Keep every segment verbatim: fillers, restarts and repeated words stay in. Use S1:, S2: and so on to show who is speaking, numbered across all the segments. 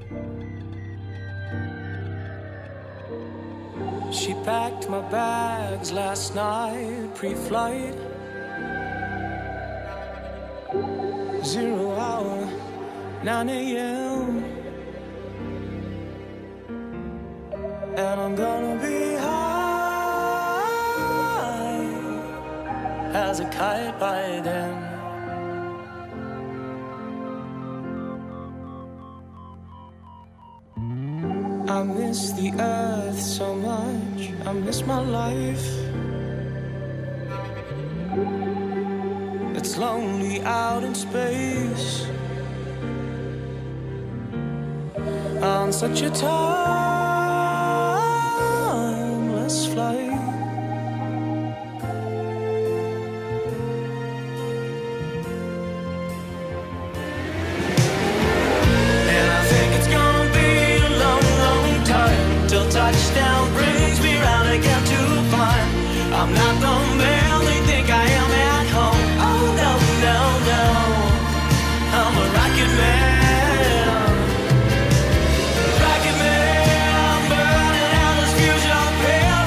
S1: She packed my bags last night, pre-flight. Zero hour, nine a.m. And I'm gonna be high as a kite by then. I miss the earth so much, I miss my life. It's lonely out in space on such a timeless flight. Touchdown brings me round again to find I'm not the man they think I am at home. Oh no, no, no, I'm a rocket man. Rocket man, burning out this fusion pair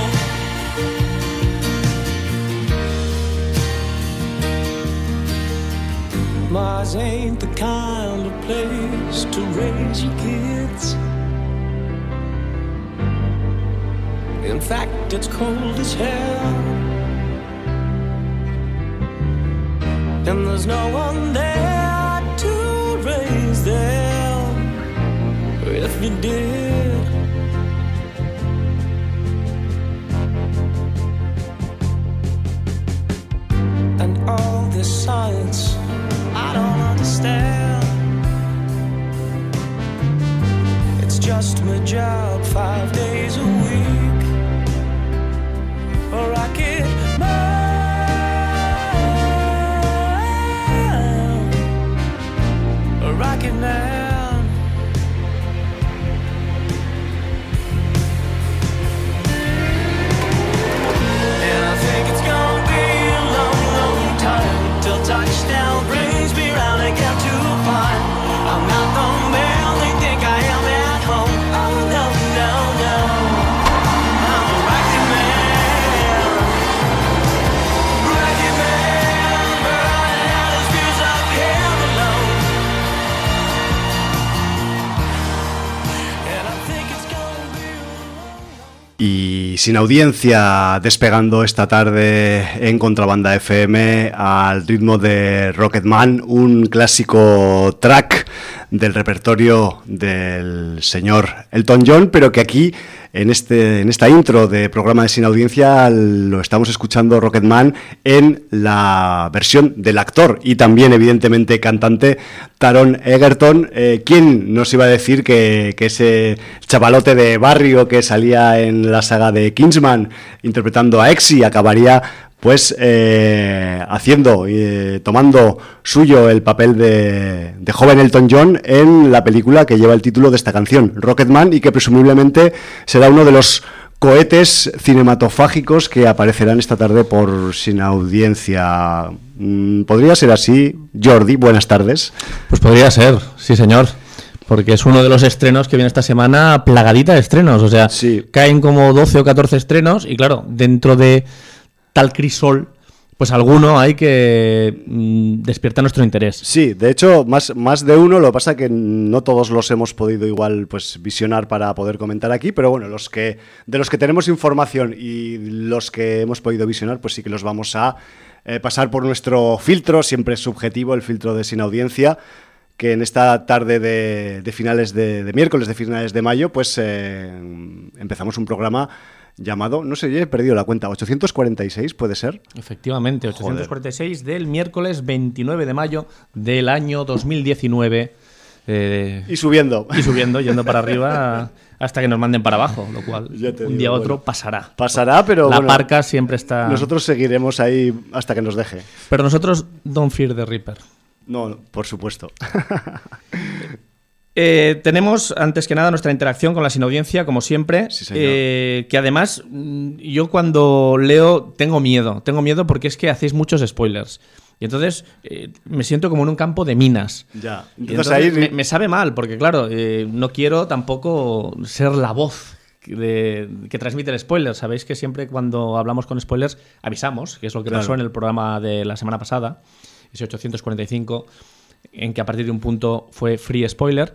S1: alone. Mars ain't the kind of place to raise your kids. In fact, it's cold as hell, and there's no one there to raise them if you did. And all this science, I don't understand. It's just my job five days a week. A rocket man, a rocket man. And I think it's gonna be a long, long time till touchdown brings me round again to find I'm not the man they think I am at home. Oh no, no, no, I'm a rocket man.
S2: Y sin audiencia, despegando esta tarde en Contrabanda F M al ritmo de Rocketman, un clásico track del repertorio del señor Elton John, pero que aquí en este en esta intro de programa de Sin Audiencia lo estamos escuchando Rocketman en la versión del actor y también evidentemente cantante Taron Egerton. Eh, ¿Quién nos iba a decir que, que ese chavalote de barrio que salía en la saga de Kingsman interpretando a Exy acabaría pues eh, haciendo y eh, tomando suyo el papel de, de joven Elton John en la película que lleva el título de esta canción, Rocketman, y que presumiblemente será uno de los cohetes cinematofágicos que aparecerán esta tarde por Sin Audiencia. ¿Podría ser así? Jordi, buenas tardes.
S3: Pues podría ser, sí señor, porque es uno de los estrenos que viene esta semana plagadita de estrenos, o sea, sí. Caen como doce o catorce estrenos y claro, dentro de tal crisol, pues alguno hay que mmm, despierta nuestro interés.
S2: Sí, de hecho, más, más de uno, lo que pasa que no todos los hemos podido igual pues visionar para poder comentar aquí, pero bueno, los que de los que tenemos información y los que hemos podido visionar, pues sí que los vamos a eh, pasar por nuestro filtro, siempre subjetivo, el filtro de Sin Audiencia, que en esta tarde de, de finales de, de miércoles, de finales de mayo, pues eh, empezamos un programa llamado, no sé, he perdido la cuenta, ochocientos cuarenta y seis, ¿puede ser?
S3: Efectivamente, ochocientos cuarenta y seis Joder. Del miércoles veintinueve de mayo del año dos mil diecinueve.
S2: Eh, y subiendo.
S3: Y subiendo, yendo para arriba hasta que nos manden para abajo, lo cual un digo, día u otro bueno, pasará.
S2: Pasará, pero
S3: La
S2: bueno,
S3: parca siempre está...
S2: Nosotros seguiremos ahí hasta que nos deje.
S3: Pero nosotros, don't fear the Reaper.
S2: No, por supuesto.
S3: Eh, tenemos, antes que nada, nuestra interacción con la Sin Audiencia, como siempre,
S2: sí, señor.
S3: Eh, que además yo cuando leo tengo miedo, tengo miedo porque es que hacéis muchos spoilers. Y entonces eh, me siento como en un campo de minas.
S2: Ya.
S3: Entonces, entonces ahí... me, me sabe mal, porque claro, eh, no quiero tampoco ser la voz de, que transmite el spoiler. Sabéis que siempre cuando hablamos con spoilers avisamos, que es lo que claro. pasó en el programa de la semana pasada, ese ochocientos cuarenta y cinco, en que a partir de un punto fue free spoiler.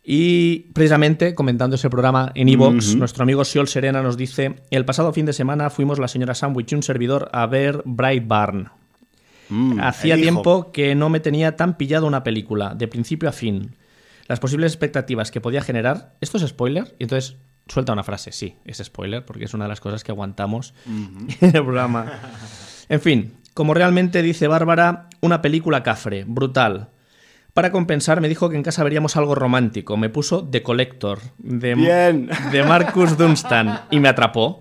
S3: Y precisamente comentando ese programa en iVoox, uh-huh. nuestro amigo Siol Serena nos dice: el pasado fin de semana fuimos la señora Sandwich y un servidor a ver Brightburn. Mm, Hacía tiempo que no me tenía tan pillado una película, de principio a fin. Las posibles expectativas que podía generar... ¿Esto es spoiler? Y entonces suelta una frase. Sí, es spoiler, porque es una de las cosas que aguantamos uh-huh. en el programa. En fin, como realmente dice Bárbara, una película cafre, brutal. Para compensar, me dijo que en casa veríamos algo romántico. Me puso The Collector, de,
S2: Bien.
S3: de Marcus Dunstan, y me atrapó.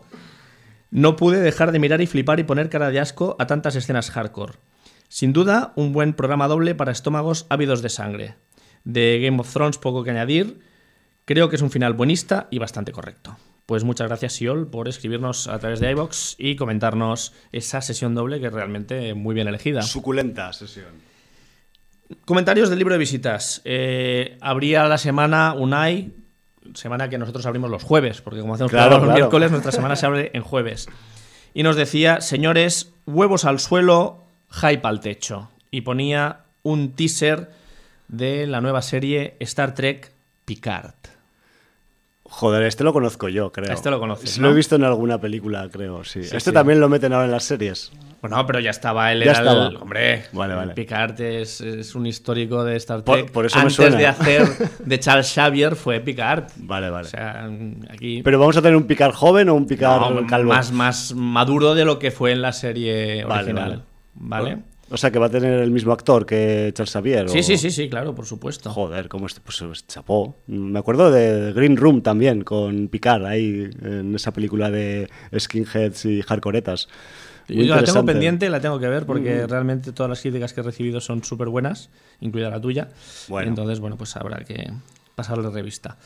S3: No pude dejar de mirar y flipar y poner cara de asco a tantas escenas hardcore. Sin duda, un buen programa doble para estómagos ávidos de sangre. De Game of Thrones, poco que añadir. Creo que es un final buenista y bastante correcto. Pues muchas gracias, Siol, por escribirnos a través de iVoox y comentarnos esa sesión doble, que es realmente muy bien elegida.
S2: Suculenta sesión.
S3: Comentarios del libro de visitas. Eh, abría la semana Unai, semana que nosotros abrimos los jueves, porque como hacemos
S2: claro,
S3: los
S2: claro.
S3: miércoles, nuestra semana se abre en jueves. Y nos decía: señores, huevos al suelo, hype al techo. Y ponía un teaser de la nueva serie Star Trek Picard.
S2: Joder, este lo conozco yo, creo.
S3: Este lo conoces,
S2: sí,
S3: ¿no?
S2: Lo he visto en alguna película, creo, sí.
S3: sí
S2: este
S3: sí.
S2: también lo meten ahora en las series.
S3: Bueno, pero ya estaba, él
S2: ya
S3: era
S2: estaba.
S3: el... Hombre,
S2: vale, vale.
S3: Picard es, es un histórico de Star Trek.
S2: Por, por eso
S3: Antes
S2: me suena.
S3: de hacer de Charles Xavier fue Picard.
S2: Vale, vale.
S3: O sea, aquí...
S2: ¿Pero vamos a tener un Picard joven o un Picard
S3: no,
S2: calvo?
S3: Más, más maduro de lo que fue en la serie original.
S2: Vale.
S3: ¿Vale?
S2: O sea, que va a tener el mismo actor que Charles Xavier.
S3: Sí,
S2: o...
S3: sí, sí, sí, claro, por supuesto.
S2: Joder, cómo este, pues chapó. Me acuerdo de Green Room también, con Picard ahí, en esa película de skinheads y hardcoretas.
S3: Muy Yo la tengo pendiente, la tengo que ver, porque mm. realmente todas las críticas que he recibido son súper buenas, incluida la tuya. Bueno. Entonces, bueno, pues habrá que pasarle revista.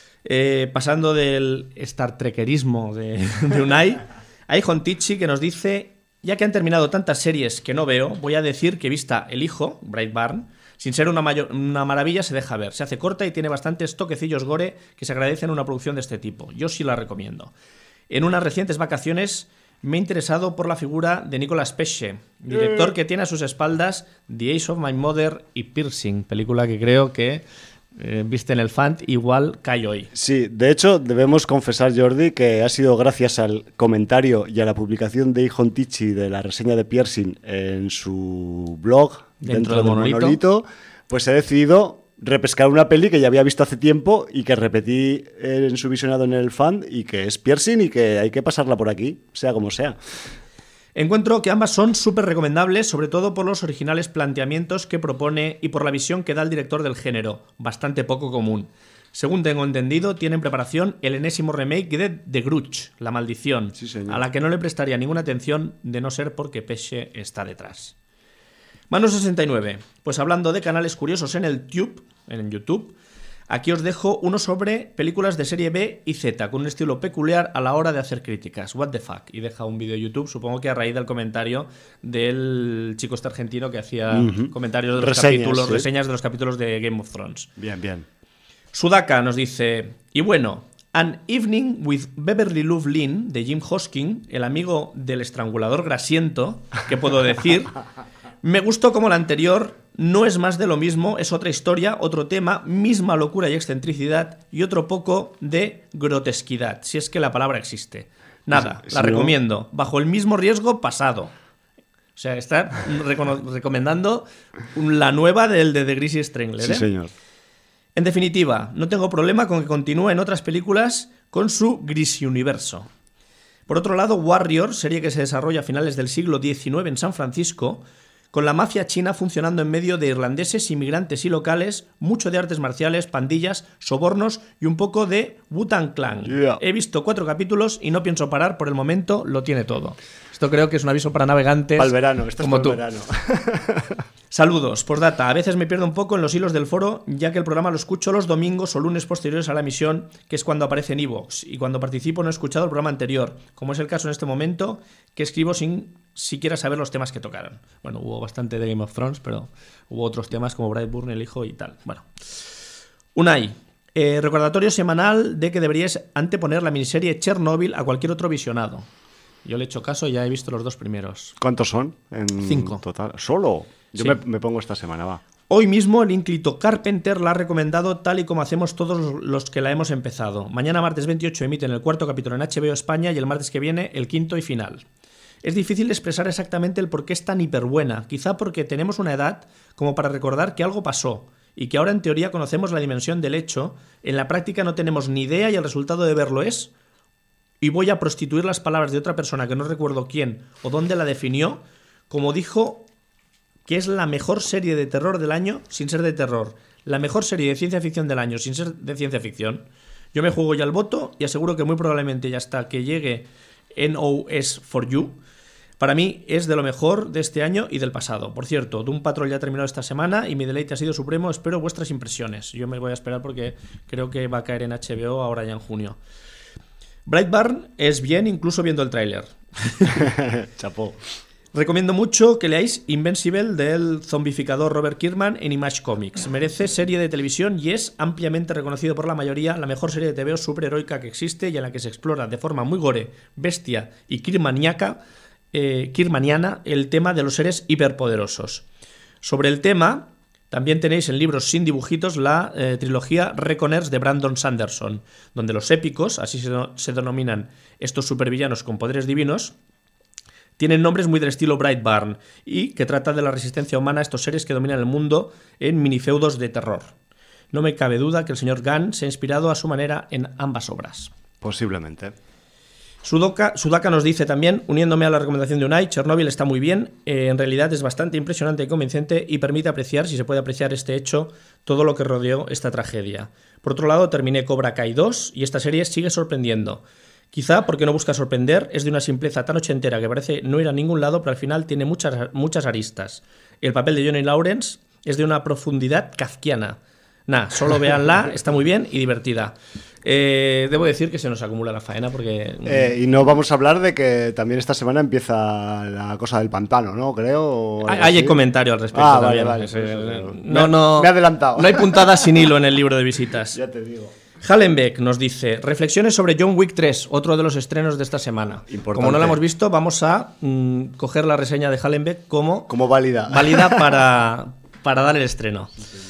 S3: Eh, pasando del Star Trekerismo de, de Unai, hay Jontichi que nos dice: ya que han terminado tantas series que no veo, voy a decir que vista El Hijo, Brightburn, sin ser una, mayor, una maravilla, se deja ver. Se hace corta y tiene bastantes toquecillos gore que se agradecen en una producción de este tipo. Yo sí la recomiendo. En unas recientes vacaciones me he interesado por la figura de Nicolas Pesce, director que tiene a sus espaldas The Ace of My Mother y Piercing, película que creo que eh, viste en el Fant, igual cae hoy.
S2: Sí, de hecho debemos confesar, Jordi, que ha sido gracias al comentario y a la publicación de Ijon Tichi de la reseña de Piercing en su blog
S3: dentro,
S2: dentro
S3: del,
S2: del
S3: monolito.
S2: monolito, pues he decidido repescar una peli que ya había visto hace tiempo y que repetí en su visionado en el Fan, y que es Piercing y que hay que pasarla por aquí, sea como sea.
S3: Encuentro que ambas son súper recomendables, sobre todo por los originales planteamientos que propone y por la visión que da el director del género, bastante poco común. Según tengo entendido, tiene en preparación el enésimo remake de The Grudge, La Maldición,
S2: sí, señor.
S3: A la que no le prestaría ninguna atención de no ser porque Pesce está detrás. Mano sesenta y nueve, pues hablando de canales curiosos en el Tube, en YouTube, aquí os dejo uno sobre películas de serie B y Z, con un estilo peculiar a la hora de hacer críticas. What the fuck. Y deja un vídeo de YouTube, supongo que a raíz del comentario del chico este argentino que hacía uh-huh. comentarios de los
S2: reseñas,
S3: capítulos,
S2: sí.
S3: reseñas de los capítulos de Game of Thrones.
S2: Bien, bien.
S3: Sudaka nos dice: y bueno, An Evening with Beverly Love Lynn, de Jim Hosking, el amigo del estrangulador grasiento, ¿qué puedo decir? Me gustó como la anterior, no es más de lo mismo, es otra historia, otro tema, misma locura y excentricidad y otro poco de grotesquidad, si es que la palabra existe. Nada,
S2: si
S3: la
S2: no...
S3: recomiendo, bajo el mismo riesgo pasado. O sea, está recono- recomendando la nueva del de The Greasy Strangler, ¿eh?
S2: Sí, señor.
S3: En definitiva, no tengo problema con que continúe en otras películas con su Greasy universo. Por otro lado, Warrior, serie que se desarrolla a finales del siglo diecinueve en San Francisco, con la mafia china funcionando en medio de irlandeses, inmigrantes y locales, mucho de artes marciales, pandillas, sobornos y un poco de Wu-Tang Clan.
S2: Yeah.
S3: He visto cuatro capítulos y no pienso parar, por el momento lo tiene todo. Esto creo que es un aviso para navegantes.
S2: Para el verano, esto
S3: como
S2: es para
S3: tú.
S2: el verano.
S3: Saludos, postdata. A veces me pierdo un poco en los hilos del foro, ya que el programa lo escucho los domingos o lunes posteriores a la emisión, que es cuando aparece en iVoox, y cuando participo no he escuchado el programa anterior, como es el caso en este momento, que escribo sin siquiera saber los temas que tocaron. Bueno, hubo bastante de Game of Thrones, pero hubo otros temas como Brightburn, el hijo y tal. Bueno. Unai, eh, recordatorio semanal de que deberíais anteponer la miniserie Chernobyl a cualquier otro visionado. Yo le he hecho caso y ya he visto los dos primeros.
S2: ¿Cuántos son en
S3: Cinco.
S2: total? ¿Solo? Yo
S3: Sí.
S2: me, me pongo esta semana, va.
S3: Hoy mismo el ínclito Carpenter la ha recomendado tal y como hacemos todos los que la hemos empezado. Mañana martes veintiocho emiten el cuarto capítulo en H B O España y el martes que viene el quinto y final. Es difícil expresar exactamente el por qué es tan hiperbuena, quizá porque tenemos una edad como para recordar que algo pasó y que ahora en teoría conocemos la dimensión del hecho, en la práctica no tenemos ni idea y el resultado de verlo es, y voy a prostituir las palabras de otra persona que no recuerdo quién o dónde la definió, como dijo que es la mejor serie de terror del año sin ser de terror, la mejor serie de ciencia ficción del año sin ser de ciencia ficción. Yo me juego ya el voto y aseguro que muy probablemente ya hasta que llegue N O S for You, para mí es de lo mejor de este año y del pasado. Por cierto, Doom Patrol ya ha terminado esta semana y mi deleite ha sido supremo. Espero vuestras impresiones. Yo me voy a esperar porque creo que va a caer en H B O ahora ya en junio. Brightburn es bien incluso viendo el tráiler.
S2: Chapó.
S3: Recomiendo mucho que leáis Invincible del zombificador Robert Kirkman en Image Comics. Merece serie de televisión y es ampliamente reconocido por la mayoría la mejor serie de T V O superheroica que existe y en la que se explora de forma muy gore, bestia y kirkmaniaca, eh, kirkmaniana el tema de los seres hiperpoderosos. Sobre el tema, también tenéis en libros sin dibujitos la eh, trilogía Reckoners de Brandon Sanderson, donde los épicos, así se, se denominan estos supervillanos con poderes divinos, tienen nombres muy del estilo Brightburn y que trata de la resistencia humana a estos seres que dominan el mundo en minifeudos de terror. No me cabe duda que el señor Gunn se ha inspirado a su manera en ambas obras.
S2: Posiblemente.
S3: Sudaka, Sudaka nos dice también, uniéndome a la recomendación de Unai, Chernobyl está muy bien, eh, en realidad es bastante impresionante y convincente y permite apreciar, si se puede apreciar este hecho, todo lo que rodeó esta tragedia. Por otro lado, terminé Cobra Kai dos y esta serie sigue sorprendiendo. Quizá porque no busca sorprender, es de una simpleza tan ochentera que parece no ir a ningún lado, pero al final tiene muchas, muchas aristas. El papel de Johnny Lawrence es de una profundidad kafkiana. Nah, solo véanla, está muy bien y divertida. Eh, debo decir que se nos acumula la faena porque...
S2: Eh, y no vamos a hablar de que también esta semana empieza la cosa del pantano, ¿no? Creo.
S3: Hay, hay comentario al respecto
S2: ah,
S3: también.
S2: Vale, vale,
S3: sí,
S2: eso,
S3: no, no,
S2: me he adelantado.
S3: No hay puntadas sin hilo en el libro de visitas.
S2: Ya te digo.
S3: Hallenbeck nos dice, reflexiones sobre John Wick tres, otro de los estrenos de esta semana.
S2: Importante.
S3: Como no la hemos visto, vamos a mm, coger la reseña de Hallenbeck como,
S2: como válida,
S3: válida para, para dar el estreno.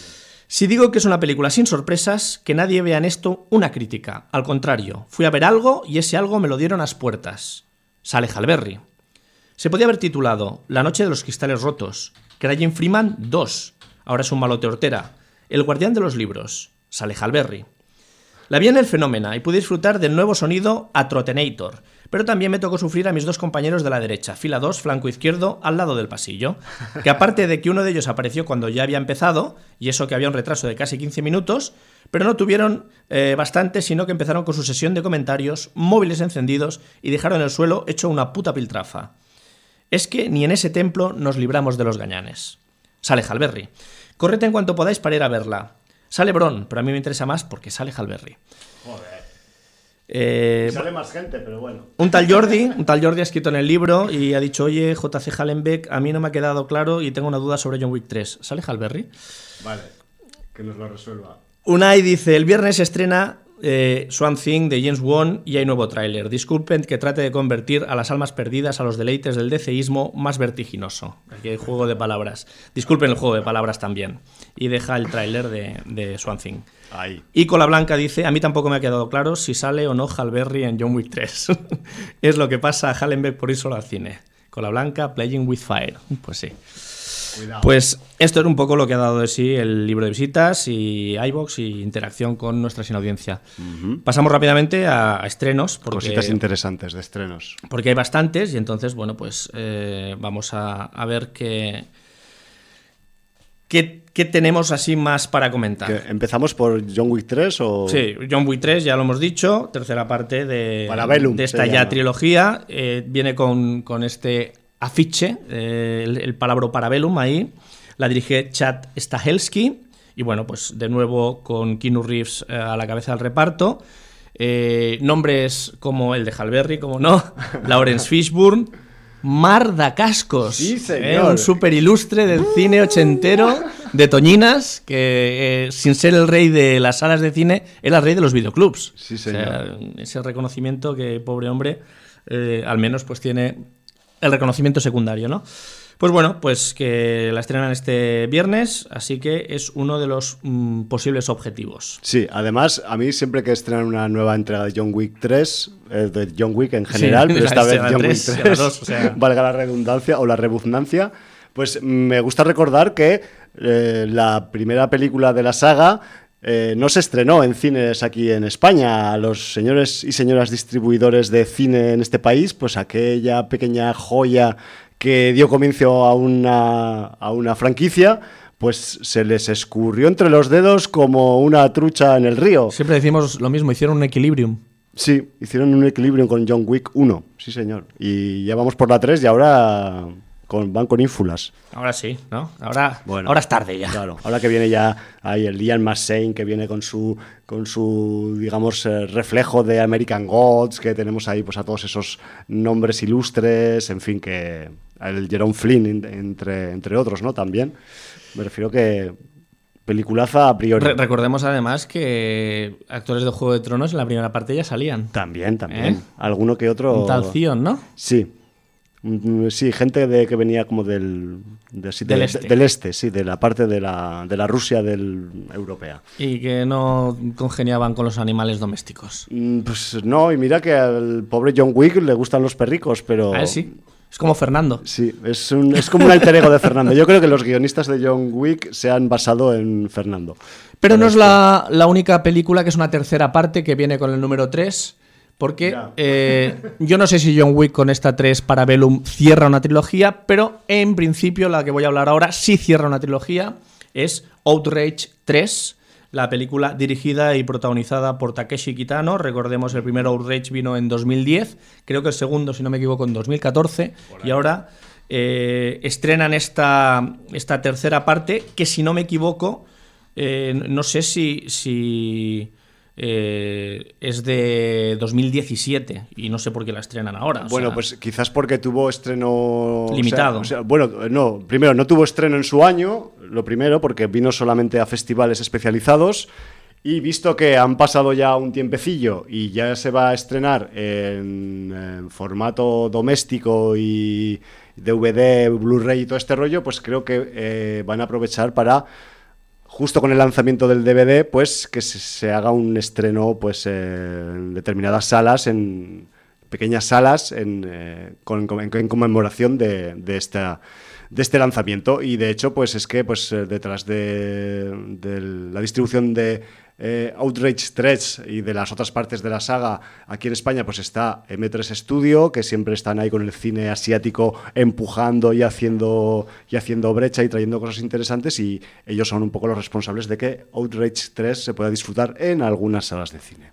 S3: Si digo que es una película sin sorpresas, que nadie vea en esto una crítica. Al contrario, fui a ver algo y ese algo me lo dieron a las puertas. Sale Halle Berry. Se podía haber titulado La noche de los cristales rotos, Crying Freeman dos, ahora es un malote hortera, El guardián de los libros, sale Halle Berry. La vi en El Fenómena y pude disfrutar del nuevo sonido Atrotenator, pero también me tocó sufrir a mis dos compañeros de la derecha, fila dos, flanco izquierdo, al lado del pasillo, que aparte de que uno de ellos apareció cuando ya había empezado, y eso que había un retraso de casi quince minutos, pero no tuvieron eh, bastante, sino que empezaron con su sesión de comentarios, móviles encendidos, y dejaron el suelo hecho una puta piltrafa. Es que ni en ese templo nos libramos de los gañanes. Sale Halle Berry. Corred en cuanto podáis para ir a verla. Sale Bron, pero a mí me interesa más porque sale Halle Berry.
S2: Joder.
S3: Eh,
S2: sale más gente, pero bueno.
S3: Un tal Jordi, un tal Jordi ha escrito en el libro y ha dicho, oye, J C Hallenbeck, a mí no me ha quedado claro y tengo una duda sobre John Wick tres. ¿Sale Halle Berry?
S2: Vale, que nos lo resuelva.
S3: Unai dice, el viernes se estrena eh, Swamp Thing de James Wan y hay nuevo tráiler. Disculpen que trate de convertir a las almas perdidas a los deleites del DCismo más vertiginoso. Aquí hay juego de palabras. Disculpen el juego de palabras también. Y deja el tráiler de, de Swamp Thing.
S2: Ahí.
S3: Y Cola Blanca dice, a mí tampoco me ha quedado claro si sale o no Halle Berry en John Wick tres. Es lo que pasa a Hallenbeck por ir solo al cine. Cola Blanca, Playing with Fire. Pues sí.
S2: Cuidado.
S3: Pues esto es un poco lo que ha dado de sí el libro de visitas y iVoox y interacción con nuestra sin audiencia. Uh-huh. Pasamos rápidamente a, a estrenos. Porque,
S2: cositas interesantes de estrenos.
S3: Porque hay bastantes y entonces, bueno, pues eh, vamos a, a ver qué, qué, qué tenemos así más para comentar.
S2: ¿Qué, ¿Empezamos por John Wick tres o...?
S3: Sí, John Wick tres, ya lo hemos dicho, tercera parte de,
S2: Parabellum,
S3: de esta ya llama. trilogía. Eh, viene con, con este... afiche, eh, el, el palabra Parabellum ahí. La dirige Chad Stahelski. Y bueno, pues de nuevo con Keanu Reeves eh, a la cabeza del reparto. Eh, nombres como el de Halle Berry, como no, Lawrence Fishburne, Marc Dacascos,
S2: sí, señor.
S3: Eh, un súper ilustre del cine ochentero de Toñinas, que eh, sin ser el rey de las salas de cine, era el rey de los videoclubs.
S2: Sí, señor.
S3: O sea, ese reconocimiento que, pobre hombre, eh, al menos pues tiene el reconocimiento secundario, ¿no? Pues bueno, pues que la estrenan este viernes, así que es uno de los mm, posibles objetivos.
S2: Sí, además, a mí siempre que estrenan una nueva entrega de John Wick tres, eh, de John Wick en general, sí, pero esta vez John tres, Wick tres, dos, o sea... valga la redundancia o la redundancia, pues me gusta recordar que eh, la primera película de la saga eh, no se estrenó en cines aquí en España. A los señores y señoras distribuidores de cine en este país, pues aquella pequeña joya que dio comienzo a una, a una franquicia, pues se les escurrió entre los dedos como una trucha en el río.
S3: Siempre decimos lo mismo, hicieron un equilibrium.
S2: Sí, hicieron un equilibrium con John Wick uno, sí señor. Y ya vamos por la tres y ahora con, van con ínfulas.
S3: Ahora sí, ¿no? Ahora,
S2: bueno,
S3: ahora es tarde ya.
S2: Claro, ahora que viene ya ahí el Liam Massane, que viene con su, con su digamos, eh, reflejo de American Gods, que tenemos ahí pues a todos esos nombres ilustres, en fin, que el Jerome Flynn, entre, entre otros, ¿no? También. Me refiero que peliculaza a priori.
S3: Re- recordemos además que actores de Juego de Tronos en la primera parte ya salían.
S2: También, también.
S3: ¿Eh?
S2: Alguno que otro.
S3: Un tal Zion, ¿no?
S2: Sí. Sí, gente de que venía como del, de, sí,
S3: del,
S2: de,
S3: este.
S2: De, del este, sí, de la parte de la, de la Rusia del europea.
S3: Y que no congeniaban con los animales domésticos.
S2: Pues no, y mira que al pobre John Wick le gustan los perricos, pero...
S3: Ah, sí. Es como Fernando.
S2: Sí, es, un, es como un alter ego de Fernando. Yo creo que los guionistas de John Wick se han basado en Fernando.
S3: Pero no es la, la única película, que es una tercera parte que viene con el número tres, porque eh, yo no sé si John Wick con esta tres Parabellum cierra una trilogía, pero en principio la que voy a hablar ahora sí cierra una trilogía, es Outrage tres, la película dirigida y protagonizada por Takeshi Kitano. Recordemos, el primer Outrage vino en dos mil diez, creo que el segundo, si no me equivoco, en dos mil catorce, y ahora eh, estrenan esta, esta tercera parte, que si no me equivoco, eh, no sé si, si eh, es de dos mil diecisiete, y no sé por qué la estrenan ahora.
S2: Bueno,
S3: sea,
S2: pues quizás porque tuvo estreno...
S3: limitado.
S2: O sea, o sea, bueno, no, primero, no tuvo estreno en su año, lo primero, porque vino solamente a festivales especializados, y visto que han pasado ya un tiempecillo y ya se va a estrenar en, en formato doméstico y D V D, Blu-ray y todo este rollo, pues creo que eh, van a aprovechar para, justo con el lanzamiento del D V D, pues que se, se haga un estreno pues eh, en determinadas salas, en pequeñas salas, en, eh, con, con, en conmemoración de, de esta... de este lanzamiento. Y de hecho pues es que pues detrás de, de la distribución de eh, Outrage tres y de las otras partes de la saga aquí en España pues está eme tres Studio, que siempre están ahí con el cine asiático empujando y haciendo y haciendo brecha y trayendo cosas interesantes, y ellos son un poco los responsables de que Outrage tres se pueda disfrutar en algunas salas de cine.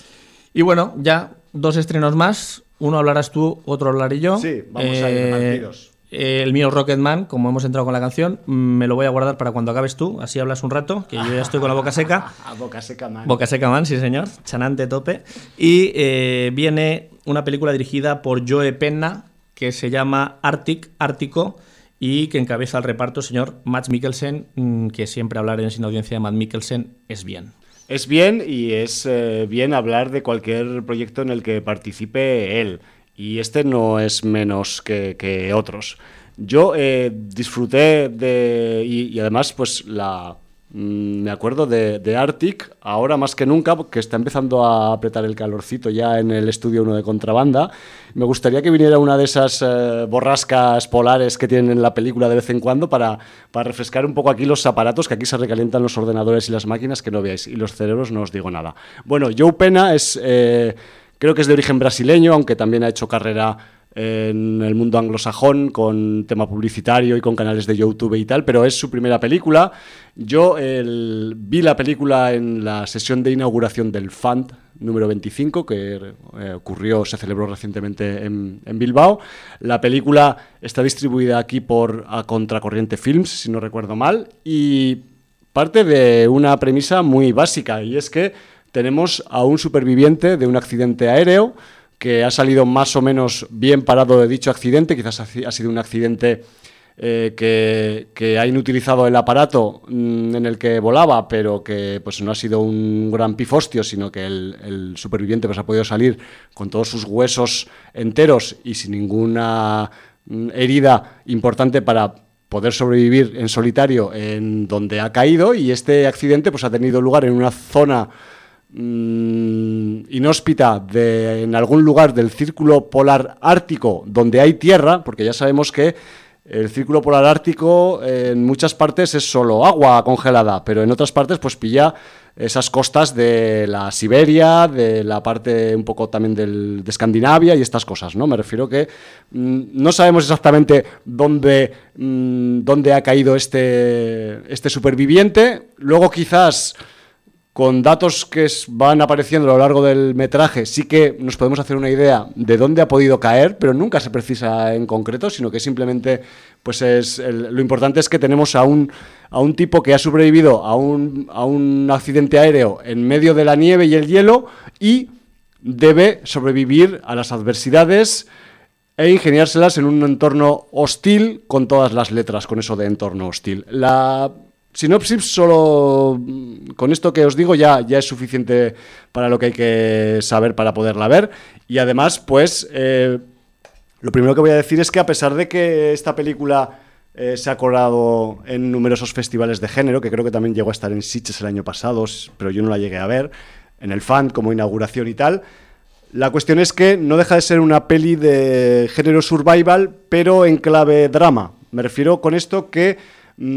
S3: Y bueno, ya dos estrenos más, uno hablarás tú, otro hablaré yo.
S2: Sí, vamos
S3: eh,
S2: a ir partidos.
S3: El mío Rocketman, como hemos entrado con la canción, me lo voy a guardar para cuando acabes tú, así hablas un rato, que yo ya estoy con la boca seca.
S2: Boca seca man.
S3: Boca seca man, sí señor, chanante tope. Y eh, viene una película dirigida por Joe Penna, que se llama Arctic, Ártico, y que encabeza el reparto el señor Mads Mikkelsen, que siempre hablar en Sin Audiencia de Mads Mikkelsen es bien.
S2: Es bien, y es eh, bien hablar de cualquier proyecto en el que participe él. Y este no es menos que, que otros. Yo eh, disfruté de... Y, y además, pues, la mmm, me acuerdo de, de Arctic, ahora más que nunca, porque está empezando a apretar el calorcito ya en el estudio uno de Contrabanda. Me gustaría que viniera una de esas eh, borrascas polares que tienen en la película de vez en cuando para, para refrescar un poco aquí los aparatos, que aquí se recalientan los ordenadores y las máquinas, que no veáis. Y los cerebros no os digo nada. Bueno, Joe Penna es... Eh, Creo que es de origen brasileño, aunque también ha hecho carrera en el mundo anglosajón con tema publicitario y con canales de YouTube y tal, pero es su primera película. Yo el, vi la película en la sesión de inauguración del F A N T número veinticinco, que eh, ocurrió, se celebró recientemente en, en Bilbao. La película está distribuida aquí por A Contracorriente Films, si no recuerdo mal, y parte de una premisa muy básica, y es que tenemos a un superviviente de un accidente aéreo que ha salido más o menos bien parado de dicho accidente. Quizás ha sido un accidente eh, que, que ha inutilizado el aparato mmm, en el que volaba, pero que pues, no ha sido un gran pifostio, sino que el, el superviviente pues, ha podido salir con todos sus huesos enteros y sin ninguna mmm, herida importante para poder sobrevivir en solitario en donde ha caído, y este accidente pues, ha tenido lugar en una zona inhóspita de, en algún lugar del círculo polar ártico donde hay tierra, porque ya sabemos que el círculo polar ártico en muchas partes es solo agua congelada, pero en otras partes pues pilla esas costas de la Siberia, de la parte un poco también del, de Escandinavia y estas cosas, ¿no? Me refiero que mmm, no sabemos exactamente dónde, mmm, dónde ha caído este, este superviviente. Luego quizás con datos que van apareciendo a lo largo del metraje sí que nos podemos hacer una idea de dónde ha podido caer, pero nunca se precisa en concreto, sino que simplemente pues es el, lo importante es que tenemos a un, a un tipo que ha sobrevivido a un, a un accidente aéreo en medio de la nieve y el hielo y debe sobrevivir a las adversidades e ingeniárselas en un entorno hostil, con todas las letras, con eso de entorno hostil. La sinopsis, solo con esto que os digo, ya, ya es suficiente para lo que hay que saber para poderla ver. Y además, pues, eh, lo primero que voy a decir es que a pesar de que esta película eh, se ha colado en numerosos festivales de género, que creo que también llegó a estar en Sitges el año pasado, pero yo no la llegué a ver, en el F A N como inauguración y tal, la cuestión es que no deja de ser una peli de género survival, pero en clave drama. Me refiero con esto que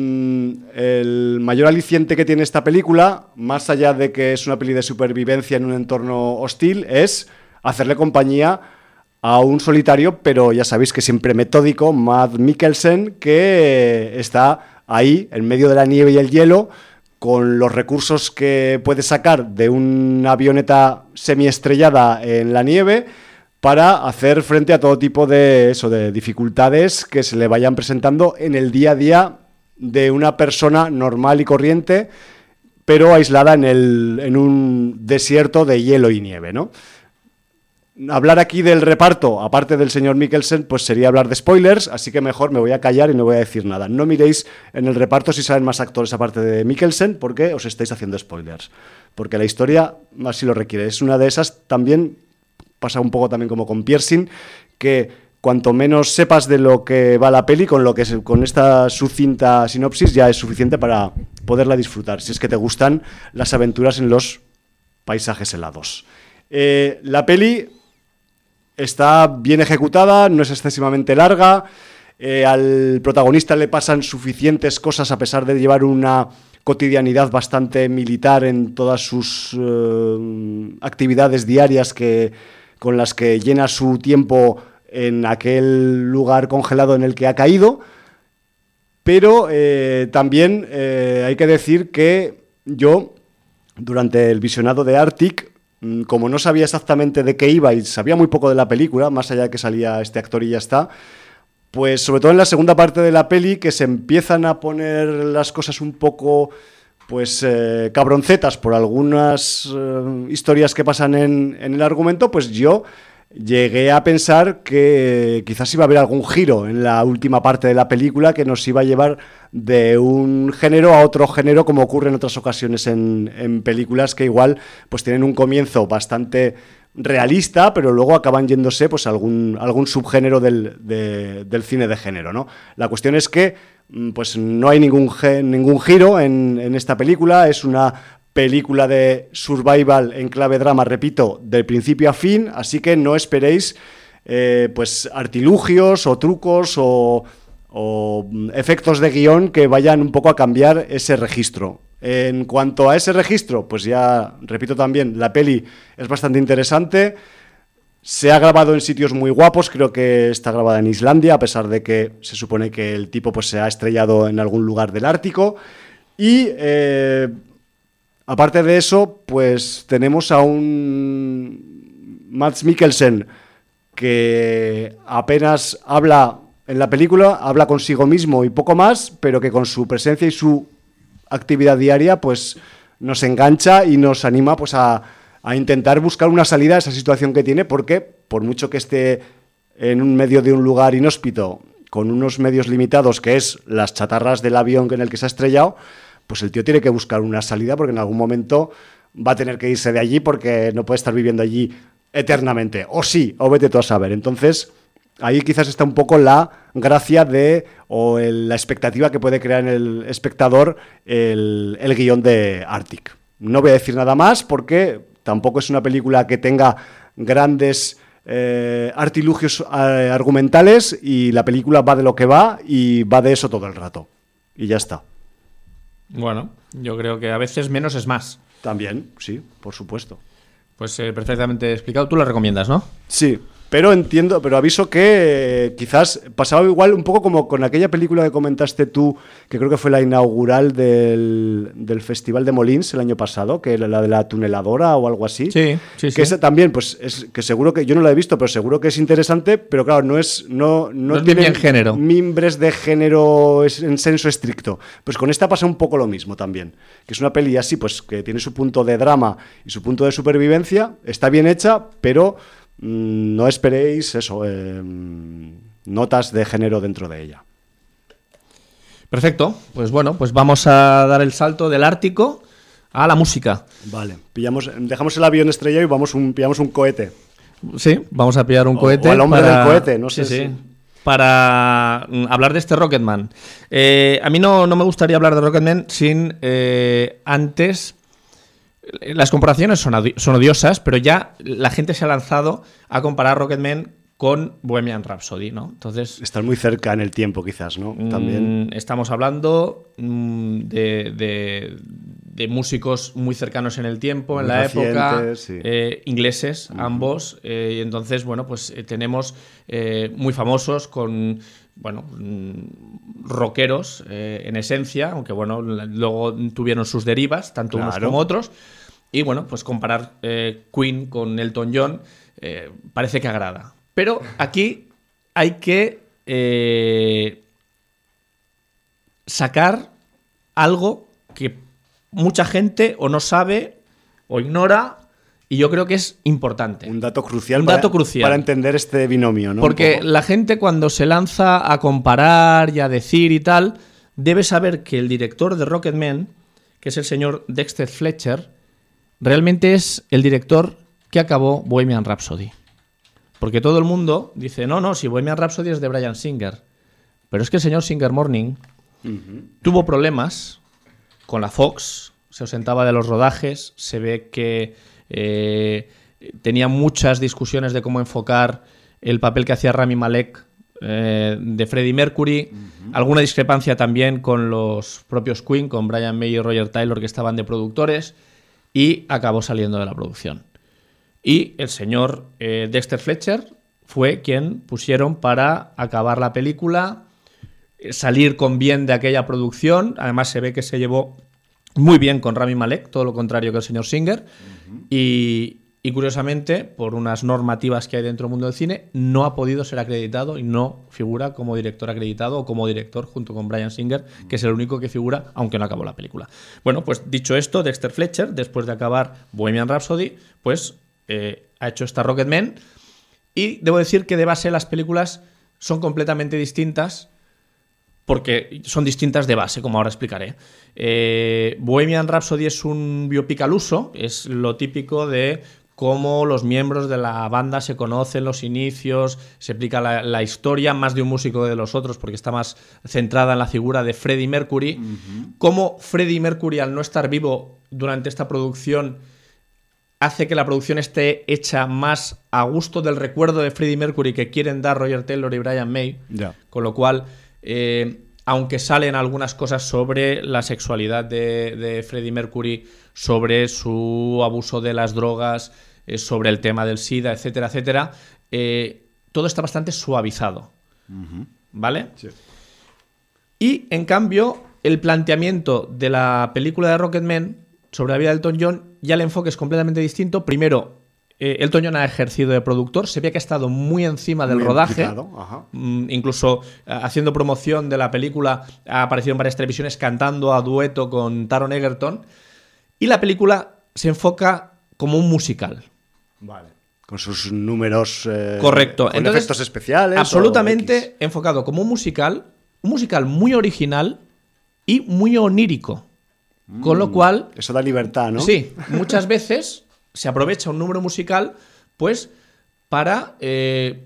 S2: el mayor aliciente que tiene esta película, más allá de que es una peli de supervivencia en un entorno hostil, es hacerle compañía a un solitario, pero ya sabéis que siempre metódico, Mads Mikkelsen, que está ahí en medio de la nieve y el hielo, con los recursos que puede sacar de una avioneta semiestrellada en la nieve, para hacer frente a todo tipo de, eso, de dificultades que se le vayan presentando en el día a día de una persona normal y corriente, pero aislada en, el, en un desierto de hielo y nieve, ¿no? Hablar aquí del reparto, aparte del señor Mikkelsen, pues sería hablar de spoilers, así que mejor me voy a callar y no voy a decir nada. No miréis en el reparto si salen más actores aparte de Mikkelsen, porque os estáis haciendo spoilers. Porque la historia así lo requiere. Es una de esas, también pasa un poco también como con Piercing, que cuanto menos sepas de lo que va la peli, con lo que se, con esta sucinta sinopsis ya es suficiente para poderla disfrutar, si es que te gustan las aventuras en los paisajes helados. Eh, la peli está bien ejecutada, no es excesivamente larga, eh, al protagonista le pasan suficientes cosas a pesar de llevar una cotidianidad bastante militar en todas sus eh, actividades diarias que, con las que llena su tiempo en aquel lugar congelado en el que ha caído, pero eh, también eh, hay que decir que yo, durante el visionado de Arctic, como no sabía exactamente de qué iba y sabía muy poco de la película, más allá de que salía este actor y ya está, pues sobre todo en la segunda parte de la peli, que se empiezan a poner las cosas un poco pues eh, cabroncetas por algunas eh, historias que pasan en, en el argumento, pues yo llegué a pensar que quizás iba a haber algún giro en la última parte de la película que nos iba a llevar de un género a otro género, como ocurre en otras ocasiones en, en películas que igual pues tienen un comienzo bastante realista, pero luego acaban yéndose pues a algún, algún subgénero del, de, del cine de género, ¿no? La cuestión es que pues no hay ningún, ningún giro en, en esta película, es una película de survival en clave drama, repito, del principio a fin, así que no esperéis eh, pues artilugios o trucos o, o efectos de guión que vayan un poco a cambiar ese registro. En cuanto a ese registro, pues ya repito también, la peli es bastante interesante, se ha grabado en sitios muy guapos, creo que está grabada en Islandia, a pesar de que se supone que el tipo pues se ha estrellado en algún lugar del Ártico, y eh, aparte de eso, pues tenemos a un Mads Mikkelsen que apenas habla en la película, habla consigo mismo y poco más, pero que con su presencia y su actividad diaria pues nos engancha y nos anima pues a, a intentar buscar una salida a esa situación que tiene, porque por mucho que esté en un medio de un lugar inhóspito con unos medios limitados, que es las chatarras del avión en el que se ha estrellado, pues el tío tiene que buscar una salida porque en algún momento va a tener que irse de allí porque no puede estar viviendo allí eternamente. O sí, o vete tú a saber. Entonces, ahí quizás está un poco la gracia de, o el, la expectativa que puede crear en el espectador el, el guión de Arctic. No voy a decir nada más porque tampoco es una película que tenga grandes eh, artilugios eh, argumentales, y la película va de lo que va y va de eso todo el rato. Y ya está.
S3: Bueno, yo creo que a veces menos es más.
S2: También, sí, por supuesto.
S3: Pues eh, perfectamente explicado. Tú lo recomiendas, ¿no?
S2: Sí, pero entiendo, pero aviso que eh, quizás pasaba igual un poco como con aquella película que comentaste tú, que creo que fue la inaugural del, del Festival de Molins el año pasado, que era la de la tuneladora o algo así.
S3: Sí, sí,
S2: que
S3: sí.
S2: esa también, pues es que seguro que yo no la he visto, pero seguro que es interesante, pero claro, no es no no,
S3: No es
S2: tiene
S3: bien género.
S2: mimbres de género en senso estricto. Pues con esta pasa un poco lo mismo también, que es una peli así, pues que tiene su punto de drama y su punto de supervivencia, está bien hecha, pero no esperéis eso, eh, notas de género dentro de ella.
S3: Perfecto, pues bueno, pues vamos a dar el salto del Ártico a la música.
S2: Vale, pillamos, dejamos el avión estrellado y vamos un, pillamos un cohete.
S3: Sí, vamos a pillar un
S2: o,
S3: cohete.
S2: O al hombre
S3: para...
S2: del cohete, no sé
S3: sí,
S2: si...
S3: sí. Para hablar de este Rocketman. Eh, a mí no, no me gustaría hablar de Rocketman sin eh, antes... Las comparaciones son, odi- son odiosas, pero ya la gente se ha lanzado a comparar Rocketman con Bohemian Rhapsody, ¿no? Entonces...
S2: Están muy cerca en el tiempo, quizás, ¿no? También.
S3: Mmm, estamos hablando mmm, de, de, de músicos muy cercanos en el tiempo, muy en la época,
S2: sí.
S3: eh, ingleses, uh-huh. ambos, eh, y entonces, bueno, pues eh, tenemos eh, muy famosos con... bueno, rockeros eh, en esencia, aunque bueno, luego tuvieron sus derivas, tanto
S2: claro.
S3: unos como otros, y bueno, pues comparar eh, Queen con Elton John eh, parece que agrada. Pero aquí hay que eh, sacar algo que mucha gente o no sabe o ignora, y yo creo que es importante.
S2: Un dato crucial,
S3: Un
S2: para,
S3: dato crucial.
S2: para entender este binomio, ¿no?
S3: Porque la gente cuando se lanza a comparar y a decir y tal, debe saber que el director de Rocketman, que es el señor Dexter Fletcher, realmente es el director que acabó Bohemian Rhapsody. Porque todo el mundo dice, no, no, si Bohemian Rhapsody es de Bryan Singer. Pero es que el señor Singer Morning uh-huh. tuvo problemas con la Fox, se ausentaba de los rodajes, se ve que... Eh, tenía muchas discusiones de cómo enfocar el papel que hacía Rami Malek eh, de Freddie Mercury, uh-huh. alguna discrepancia también con los propios Queen, con Brian May y Roger Taylor, que estaban de productores, y acabó saliendo de la producción. Y el señor eh, Dexter Fletcher fue quien pusieron para acabar la película, salir con bien de aquella producción. Además se ve que se llevó muy bien con Rami Malek, todo lo contrario que el señor Singer, uh-huh. y, y curiosamente, por unas normativas que hay dentro del mundo del cine, no ha podido ser acreditado y no figura como director acreditado o como director junto con Bryan Singer, uh-huh. que es el único que figura, aunque no acabó la película. Bueno, pues dicho esto, Dexter Fletcher, después de acabar Bohemian Rhapsody, pues eh, ha hecho esta Rocketman, y debo decir que de base las películas son completamente distintas, porque son distintas de base, como ahora explicaré. Eh, Bohemian Rhapsody es un biopic al uso, es lo típico de cómo los miembros de la banda se conocen, los inicios, se explica la, la historia más de un músico que de los otros, porque está más centrada en la figura de Freddie Mercury. Uh-huh. Cómo Freddie Mercury, al no estar vivo durante esta producción, hace que la producción esté hecha más a gusto del recuerdo de Freddie Mercury que quieren dar Roger Taylor y Brian May, yeah. con lo cual... Eh, aunque salen algunas cosas sobre la sexualidad de, de Freddie Mercury, sobre su abuso de las drogas, eh, sobre el tema del SIDA, etcétera, etcétera, eh, todo está bastante suavizado, uh-huh. ¿vale? Sí. Y, en cambio, el planteamiento de la película de Rocketman sobre la vida de Elton John, ya el enfoque es completamente distinto. Primero, eh, Elton John ha ejercido de productor, se ve que ha estado muy encima del
S2: muy
S3: rodaje,
S2: ajá.
S3: Mm, incluso eh, haciendo promoción de la película, ha aparecido en varias televisiones cantando a dueto con Taron Egerton, y la película se enfoca como un musical.
S2: Vale. Con sus números... Eh,
S3: Correcto.
S2: Con
S3: Entonces,
S2: efectos especiales.
S3: Absolutamente enfocado como un musical, un musical muy original y muy onírico. Mm, con lo cual...
S2: Eso da libertad, ¿no?
S3: Sí, muchas veces se aprovecha un número musical pues para eh,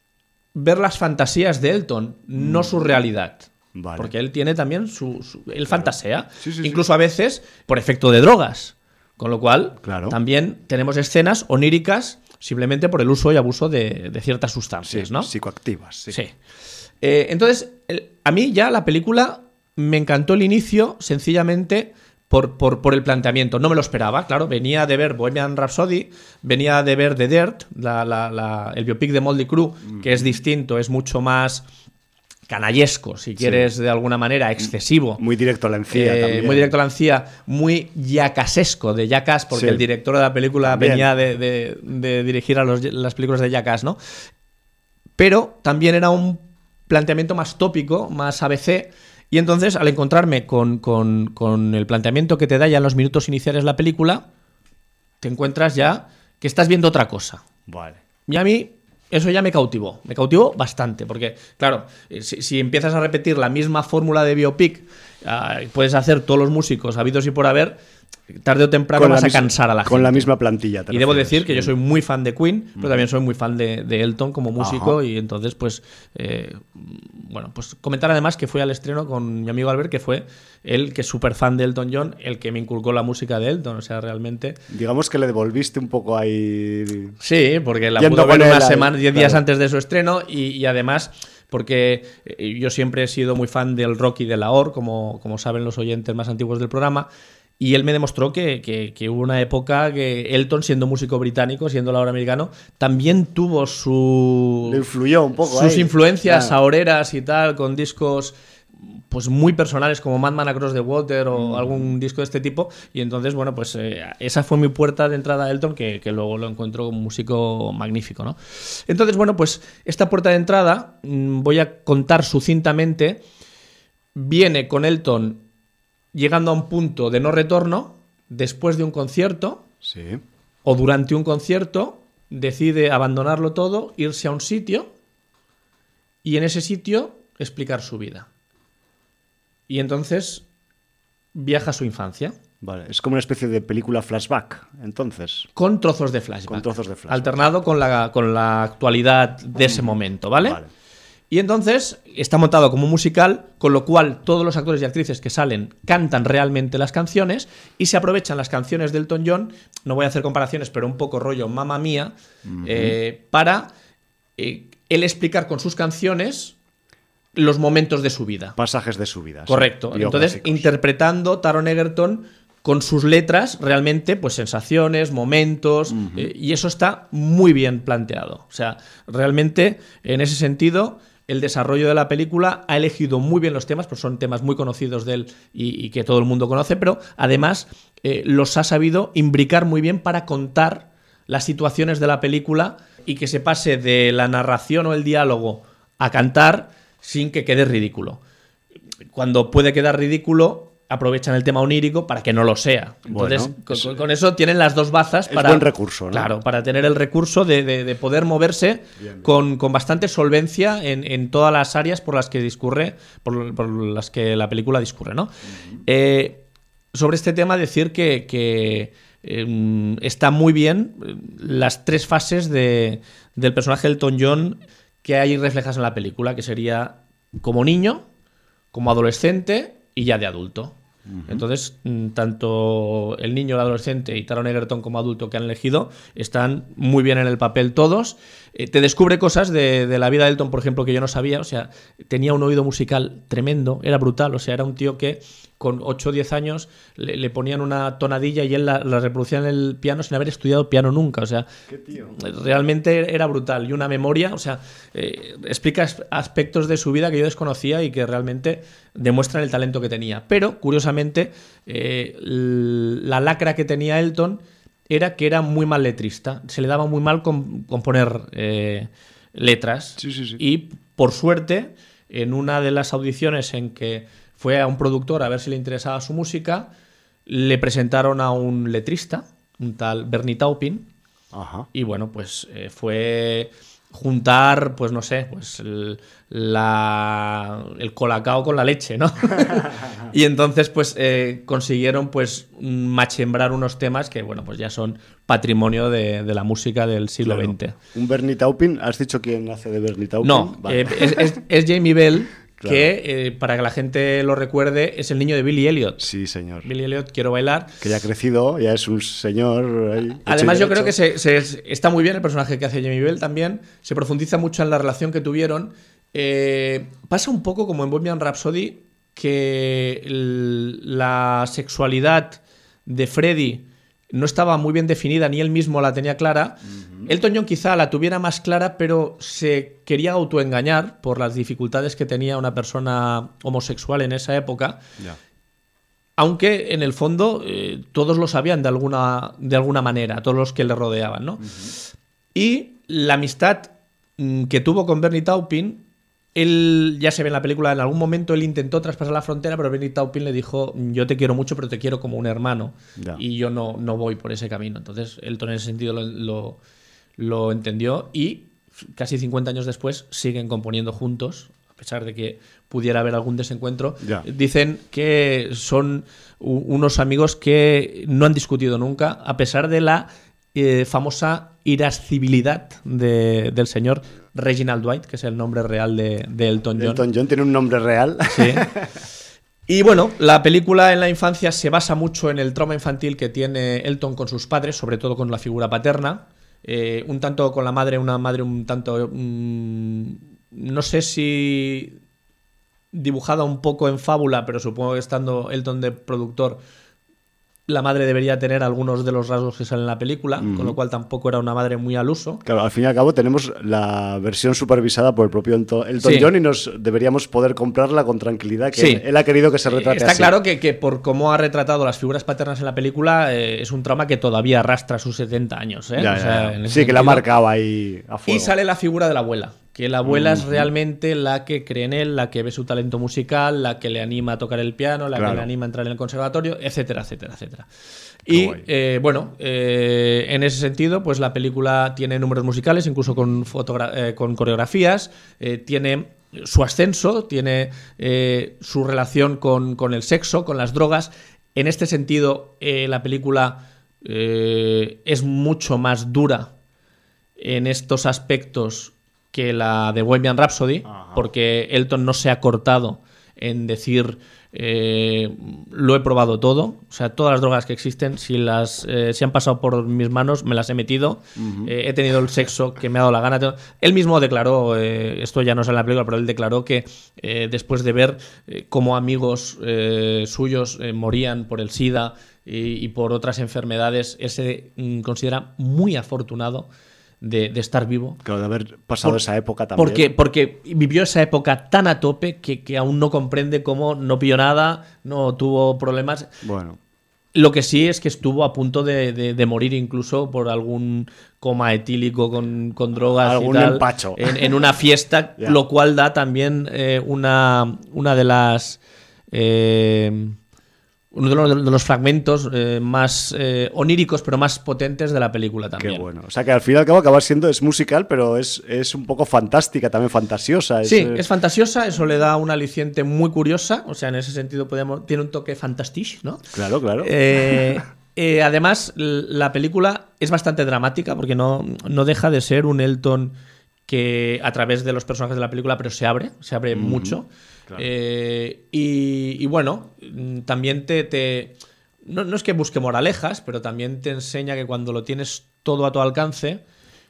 S3: ver las fantasías de Elton, mm. no su realidad.
S2: Vale.
S3: Porque él tiene también su... su él claro. fantasea.
S2: Sí, sí,
S3: incluso
S2: sí.
S3: a veces por efecto de drogas. Con lo cual,
S2: claro.
S3: también tenemos escenas oníricas simplemente por el uso y abuso de, de ciertas sustancias,
S2: sí,
S3: ¿no?
S2: Psicoactivas, sí.
S3: Sí. Eh, entonces, el, a mí ya la película me encantó el inicio sencillamente por, por, por el planteamiento. No me lo esperaba, claro. Venía de ver Bohemian Rhapsody, venía de ver The Dirt, la, la, la, el biopic de Motley Crue, mm. que es distinto, es mucho más... canallesco, si quieres, sí. de alguna manera, excesivo.
S2: Muy directo a la encía
S3: eh,
S2: también.
S3: Muy directo a la encía, muy Jackassesco, de Jackass, porque sí. el director de la película también. venía de, de, de dirigir a los, las películas de Jackass, ¿no? Pero también era un planteamiento más tópico, más A B C, y entonces, al encontrarme con, con, con el planteamiento que te da ya en los minutos iniciales la película, te encuentras ya que estás viendo otra cosa.
S2: Vale.
S3: Y a mí... eso ya me cautivó, me cautivó bastante, porque, claro, si, si empiezas a repetir la misma fórmula de biopic, uh, puedes hacer todos los músicos habidos y por haber, tarde o temprano
S2: con
S3: vas
S2: mis-
S3: a cansar a la
S2: con
S3: gente.
S2: la misma plantilla. te
S3: Y debo
S2: refieres.
S3: decir que yo soy muy fan de Queen,
S2: Mm.
S3: pero también soy muy fan de, de Elton como músico.
S2: Ajá.
S3: Y entonces, pues, eh, bueno, pues comentar además que fui al estreno con mi amigo Albert, que fue él, que es súper fan de Elton John, el que me inculcó la música de Elton. O sea, realmente...
S2: Digamos que le devolviste un poco ahí...
S3: Sí, porque la
S2: Yendo
S3: pudo ver
S2: con él
S3: una
S2: ahí,
S3: semana, diez días
S2: claro.
S3: antes de su estreno y, y además porque eh, yo siempre he sido muy fan del rock y de la O R, como, como saben los oyentes más antiguos del programa, y él me demostró que, que, que hubo una época que Elton, siendo músico británico, siendo la O R americano, también tuvo su...
S2: Le influyó un poco
S3: sus
S2: ahí.
S3: influencias
S2: Claro.
S3: aoreras y tal, con discos... pues muy personales como Madman Across the Water o mm. algún disco de este tipo, y entonces bueno pues eh, esa fue mi puerta de entrada a Elton, que, que luego lo encuentro un músico magnífico, ¿no? Entonces bueno pues esta puerta de entrada, mmm, voy a contar sucintamente, viene con Elton llegando a un punto de no retorno después de un concierto,
S2: Sí.
S3: o durante un concierto decide abandonarlo todo, irse a un sitio y en ese sitio explicar su vida. Y entonces viaja a su infancia.
S2: Vale, es como una especie de película flashback, entonces.
S3: Con trozos de flashback.
S2: Con trozos de flashback.
S3: Alternado con la, con la actualidad de ese momento, ¿vale?
S2: Vale.
S3: Y entonces está montado como un musical, con lo cual todos los actores y actrices que salen cantan realmente las canciones y se aprovechan las canciones de Elton John, no voy a hacer comparaciones, pero un poco rollo Mamma Mía, uh-huh. eh, para eh, él explicar con sus canciones los momentos de su vida.
S2: Pasajes de su vida.
S3: Correcto.
S2: Sí.
S3: Entonces, interpretando Taron Egerton con sus letras, realmente, pues sensaciones, momentos, uh-huh. eh, y eso está muy bien planteado. O sea, realmente, en ese sentido, el desarrollo de la película ha elegido muy bien los temas, pues son temas muy conocidos de él y, y que todo el mundo conoce, pero además eh, los ha sabido imbricar muy bien para contar las situaciones de la película y que se pase de la narración o el diálogo a cantar sin que quede ridículo. Cuando puede quedar ridículo, aprovechan el tema onírico para que no lo sea. Entonces,
S2: bueno,
S3: con,
S2: es,
S3: con eso tienen las dos bazas
S2: es
S3: para...
S2: buen recurso, ¿no?
S3: Claro, para tener el recurso de, de, de poder moverse bien, bien. Con, con bastante solvencia en, en todas las áreas por las que discurre, por, por las que la película discurre, ¿no? Uh-huh. Eh, sobre este tema, decir que... que eh, está muy bien las tres fases de, del personaje de Elton John que hay reflejadas en la película, que sería como niño, como adolescente y ya de adulto. Uh-huh. Entonces, tanto el niño, el adolescente y Taron Egerton como adulto que han elegido están muy bien en el papel todos. Eh, te descubre cosas de, de la vida de Elton, por ejemplo, que yo no sabía. O sea, tenía un oído musical tremendo, era brutal. O sea, era un tío que con ocho o diez años le, le ponían una tonadilla y él la, la reproducía en el piano sin haber estudiado piano nunca. O sea,
S2: ¿Qué tío?
S3: realmente era brutal. Y una memoria, o sea, eh, explica aspectos de su vida que yo desconocía y que realmente demuestran el talento que tenía. Pero, curiosamente, eh, la lacra que tenía Elton era que era muy mal letrista. Se le daba muy mal com- componer eh, letras.
S2: Sí, sí, sí.
S3: Y, por suerte, en una de las audiciones en que fue a un productor a ver si le interesaba su música, le presentaron a un letrista, un tal Bernie Taupin.
S2: Ajá.
S3: Y bueno, pues eh, fue juntar, pues no sé, pues el, la, el colacao con la leche, ¿no? Y entonces pues eh, consiguieron pues machembrar unos temas que, bueno, pues ya son patrimonio de, de la música del siglo
S2: Claro.
S3: veinte.
S2: Un Bernie Taupin, ¿has dicho quién hace de Bernie Taupin?
S3: No,
S2: Vale.
S3: eh, es, es, es Jamie Bell,
S2: Claro.
S3: que eh, para que la gente lo recuerde es el niño de Billy Elliot.
S2: Sí, señor.
S3: Billy Elliot, Quiero Bailar.
S2: Que ya ha crecido, ya es un señor ahí, hecho
S3: Además,
S2: y
S3: yo creo
S2: derecho.
S3: que se, se- está muy bien el personaje que hace Jamie Bell también. Se profundiza mucho en la relación que tuvieron. Eh, pasa un poco como en Bohemian Rhapsody, que el- la sexualidad de Freddie no estaba muy bien definida, ni él mismo la tenía clara. Uh-huh. Elton John quizá la tuviera más clara, pero se quería autoengañar por las dificultades que tenía una persona homosexual en esa época.
S2: Ya.
S3: Aunque en el fondo eh, todos lo sabían de alguna, de alguna manera, todos los que le rodeaban, ¿no? Uh-huh. Y la amistad mm, que tuvo con Bernie Taupin, él, ya se ve en la película, en algún momento él intentó traspasar la frontera, pero Bernie Taupin le dijo: yo te quiero mucho, pero te quiero como un hermano.
S2: Ya.
S3: Y yo no, no voy por ese camino. Entonces Elton en ese sentido lo, lo, lo entendió y casi cincuenta años después siguen componiendo juntos, a pesar de que pudiera haber algún desencuentro.
S2: Ya.
S3: Dicen que son u- unos amigos que no han discutido nunca, a pesar de la eh, famosa irascibilidad de, del señor Reginald Dwight, que es el nombre real de, de Elton John.
S2: Elton John tiene un nombre real.
S3: Sí. Y bueno, la película en la infancia se basa mucho en el trauma infantil que tiene Elton con sus padres, sobre todo con la figura paterna. Eh, un tanto con la madre, una madre un tanto... Mmm, no sé si dibujada un poco en fábula, pero supongo que estando Elton de productor, la madre debería tener algunos de los rasgos que salen en la película, mm. con lo cual tampoco era una madre muy al uso.
S2: Claro, al fin y al cabo tenemos la versión supervisada por el propio Elton
S3: Sí.
S2: John y nos deberíamos poder comprarla con tranquilidad, que
S3: Sí.
S2: él, él ha querido que se retrate
S3: Está
S2: así.
S3: claro que, que por cómo ha retratado las figuras paternas en la película, eh, es un trauma que todavía arrastra sus setenta años. ¿eh?
S2: Ya,
S3: O sea,
S2: ya, ya.
S3: en ese
S2: Sí, que la ha
S3: sentido.
S2: marcado ahí a fuego.
S3: Y sale la figura de la abuela, que la abuela
S2: Mm-hmm.
S3: es realmente la que cree en él, la que ve su talento musical, la que le anima a tocar el piano, la
S2: Claro.
S3: que le anima a entrar en el conservatorio, etcétera, etcétera, etcétera.
S2: Qué
S3: Y
S2: guay.
S3: eh, bueno, eh, en ese sentido, pues la película tiene números musicales, incluso con, fotogra- eh, con coreografías, eh, tiene su ascenso, tiene eh, su relación con, con el sexo, con las drogas. En este sentido, eh, la película eh, es mucho más dura en estos aspectos que la de Bohemian Rhapsody,
S2: Ajá.
S3: porque Elton no se ha cortado en decir eh, lo he probado todo, o sea, todas las drogas que existen, si las eh, si han pasado por mis manos, me las he metido,
S2: Uh-huh.
S3: eh, he tenido el sexo que me ha dado la gana. Él mismo declaró, eh, esto ya no sale en la película, pero él declaró que eh, después de ver eh, cómo amigos eh, suyos eh, morían por el SIDA y, y por otras enfermedades, él se mm, considera muy afortunado de, de estar vivo.
S2: Claro, de haber pasado
S3: Por-
S2: esa época también.
S3: Porque, porque vivió esa época tan a tope que, que aún no comprende cómo no pilló nada, no tuvo problemas.
S2: Bueno,
S3: Lo que sí es que estuvo a punto de, de- de morir incluso por algún coma etílico con, con drogas
S2: Algún
S3: y tal,
S2: empacho.
S3: en, en una fiesta,
S2: Ya.
S3: lo cual da también eh, una, una de las... eh, uno de los, de los fragmentos eh, más eh, oníricos, pero más potentes de la película también.
S2: qué bueno. O sea que al fin y al cabo acaba siendo, es musical, pero es, es un poco fantástica, también fantasiosa. Es,
S3: Sí,
S2: eh,
S3: es fantasiosa, eso le da una aliciente muy curiosa, o sea, en ese sentido podemos, tiene un toque fantastique, ¿no?
S2: Claro, claro.
S3: Eh, eh, además, l- la película es bastante dramática porque no, no deja de ser un Elton que a través de los personajes de la película, pero se abre, se abre
S2: Ujú,
S3: mucho.
S2: claro.
S3: Eh, y, y bueno, mm, también te... te- no, no es que busque moralejas, pero también te enseña que cuando lo tienes todo a tu alcance,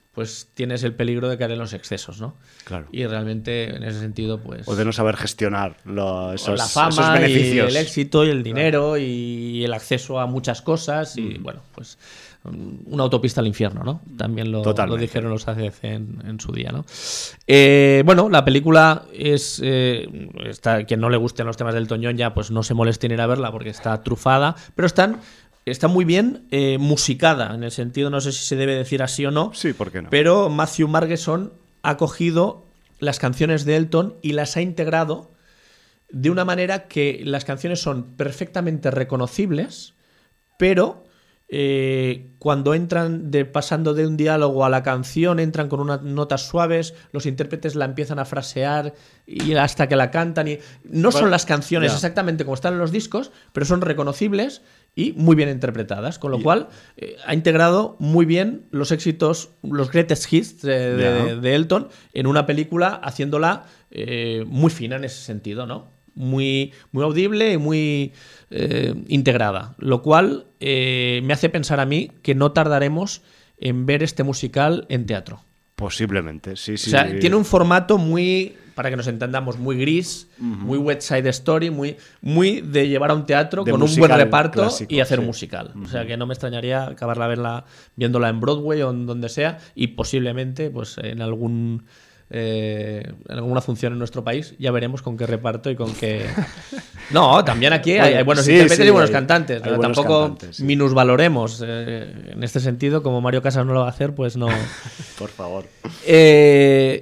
S3: pues tienes el peligro de caer en los excesos, ¿no?
S2: Claro.
S3: Y realmente, en ese sentido, pues...
S2: O de no saber gestionar lo, esos,
S3: la fama
S2: esos beneficios.
S3: Y el éxito y el dinero, claro, y el acceso a muchas cosas y, mm. bueno, pues una autopista al infierno, ¿no? También lo, lo dijeron los A C D C en, en su día, ¿no? Eh, bueno, la película es... Eh, está, quien no le gusten los temas del Elton John ya pues no se moleste en ir a verla porque está trufada, pero están... Está muy bien eh, musicada, en el sentido, no sé si se debe decir así o no.
S2: Sí, ¿por qué no?
S3: Pero Matthew Margeson ha cogido las canciones de Elton y las ha integrado de una manera que las canciones son perfectamente reconocibles, pero eh, cuando entran de, pasando de un diálogo a la canción, entran con unas notas suaves, los intérpretes la empiezan a frasear y hasta que la cantan. Y no son las canciones yeah. exactamente como están en los discos, pero son reconocibles y muy bien interpretadas, con lo cual eh, ha integrado muy bien los éxitos, los greatest hits de, de, yeah. de Elton en una película, haciéndola eh, muy fina en ese sentido, ¿no? Muy, muy audible y muy eh, integrada, lo cual eh, me hace pensar a mí que no tardaremos en ver este musical en teatro.
S2: Posiblemente, sí, sí.
S3: O sea, tiene un formato muy, para que nos entendamos, muy gris, uh-huh. muy West Side Story, muy, muy de llevar a un teatro de con un buen reparto clásico, y hacer sí. musical. Uh-huh. O sea, que no me extrañaría acabarla verla, viéndola en Broadway o en donde sea y posiblemente pues en algún... Eh, en alguna función en nuestro país, ya veremos con qué reparto y con qué... No, también aquí hay, hay buenos sí, intérpretes sí, y buenos hay, cantantes, hay buenos tampoco cantantes, sí. minusvaloremos eh, en este sentido, como Mario Casas no lo va a hacer, pues no...
S2: Por favor.
S3: Eh,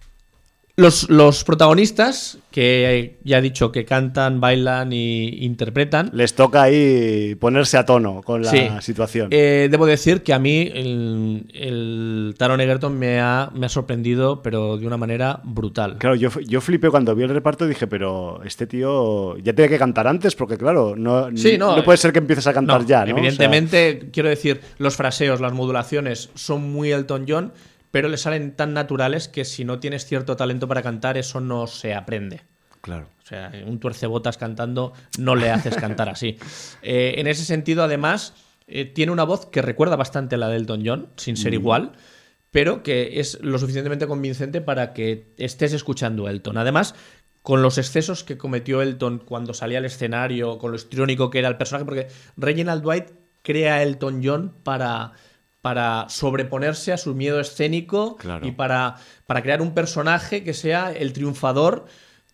S3: los, los protagonistas, que ya he dicho que cantan, bailan y interpretan...
S2: Les toca ahí ponerse a tono con la sí. situación.
S3: Eh, debo decir que a mí el, el Taron Egerton me ha, me ha sorprendido, pero de una manera brutal.
S2: Claro, yo, yo flipé cuando vi el reparto y dije, pero este tío ya tiene que cantar antes, porque claro, no, sí, no, no puede ser que empieces a cantar
S3: no,
S2: ya, ¿no?
S3: Evidentemente, o sea... quiero decir, los fraseos, las modulaciones son muy Elton John, pero le salen tan naturales que si no tienes cierto talento para cantar, eso no se aprende.
S2: Claro.
S3: O sea, un tuercebotas cantando no le haces cantar así. Eh, en ese sentido, además, eh, tiene una voz que recuerda bastante a la de Elton John, sin ser mm. igual, pero que es lo suficientemente convincente para que estés escuchando a Elton. Además, con los excesos que cometió Elton cuando salía al escenario, con lo histriónico que era el personaje, porque Reginald Dwight crea a Elton John para... para sobreponerse a su miedo escénico claro. y para, para crear un personaje que sea el triunfador,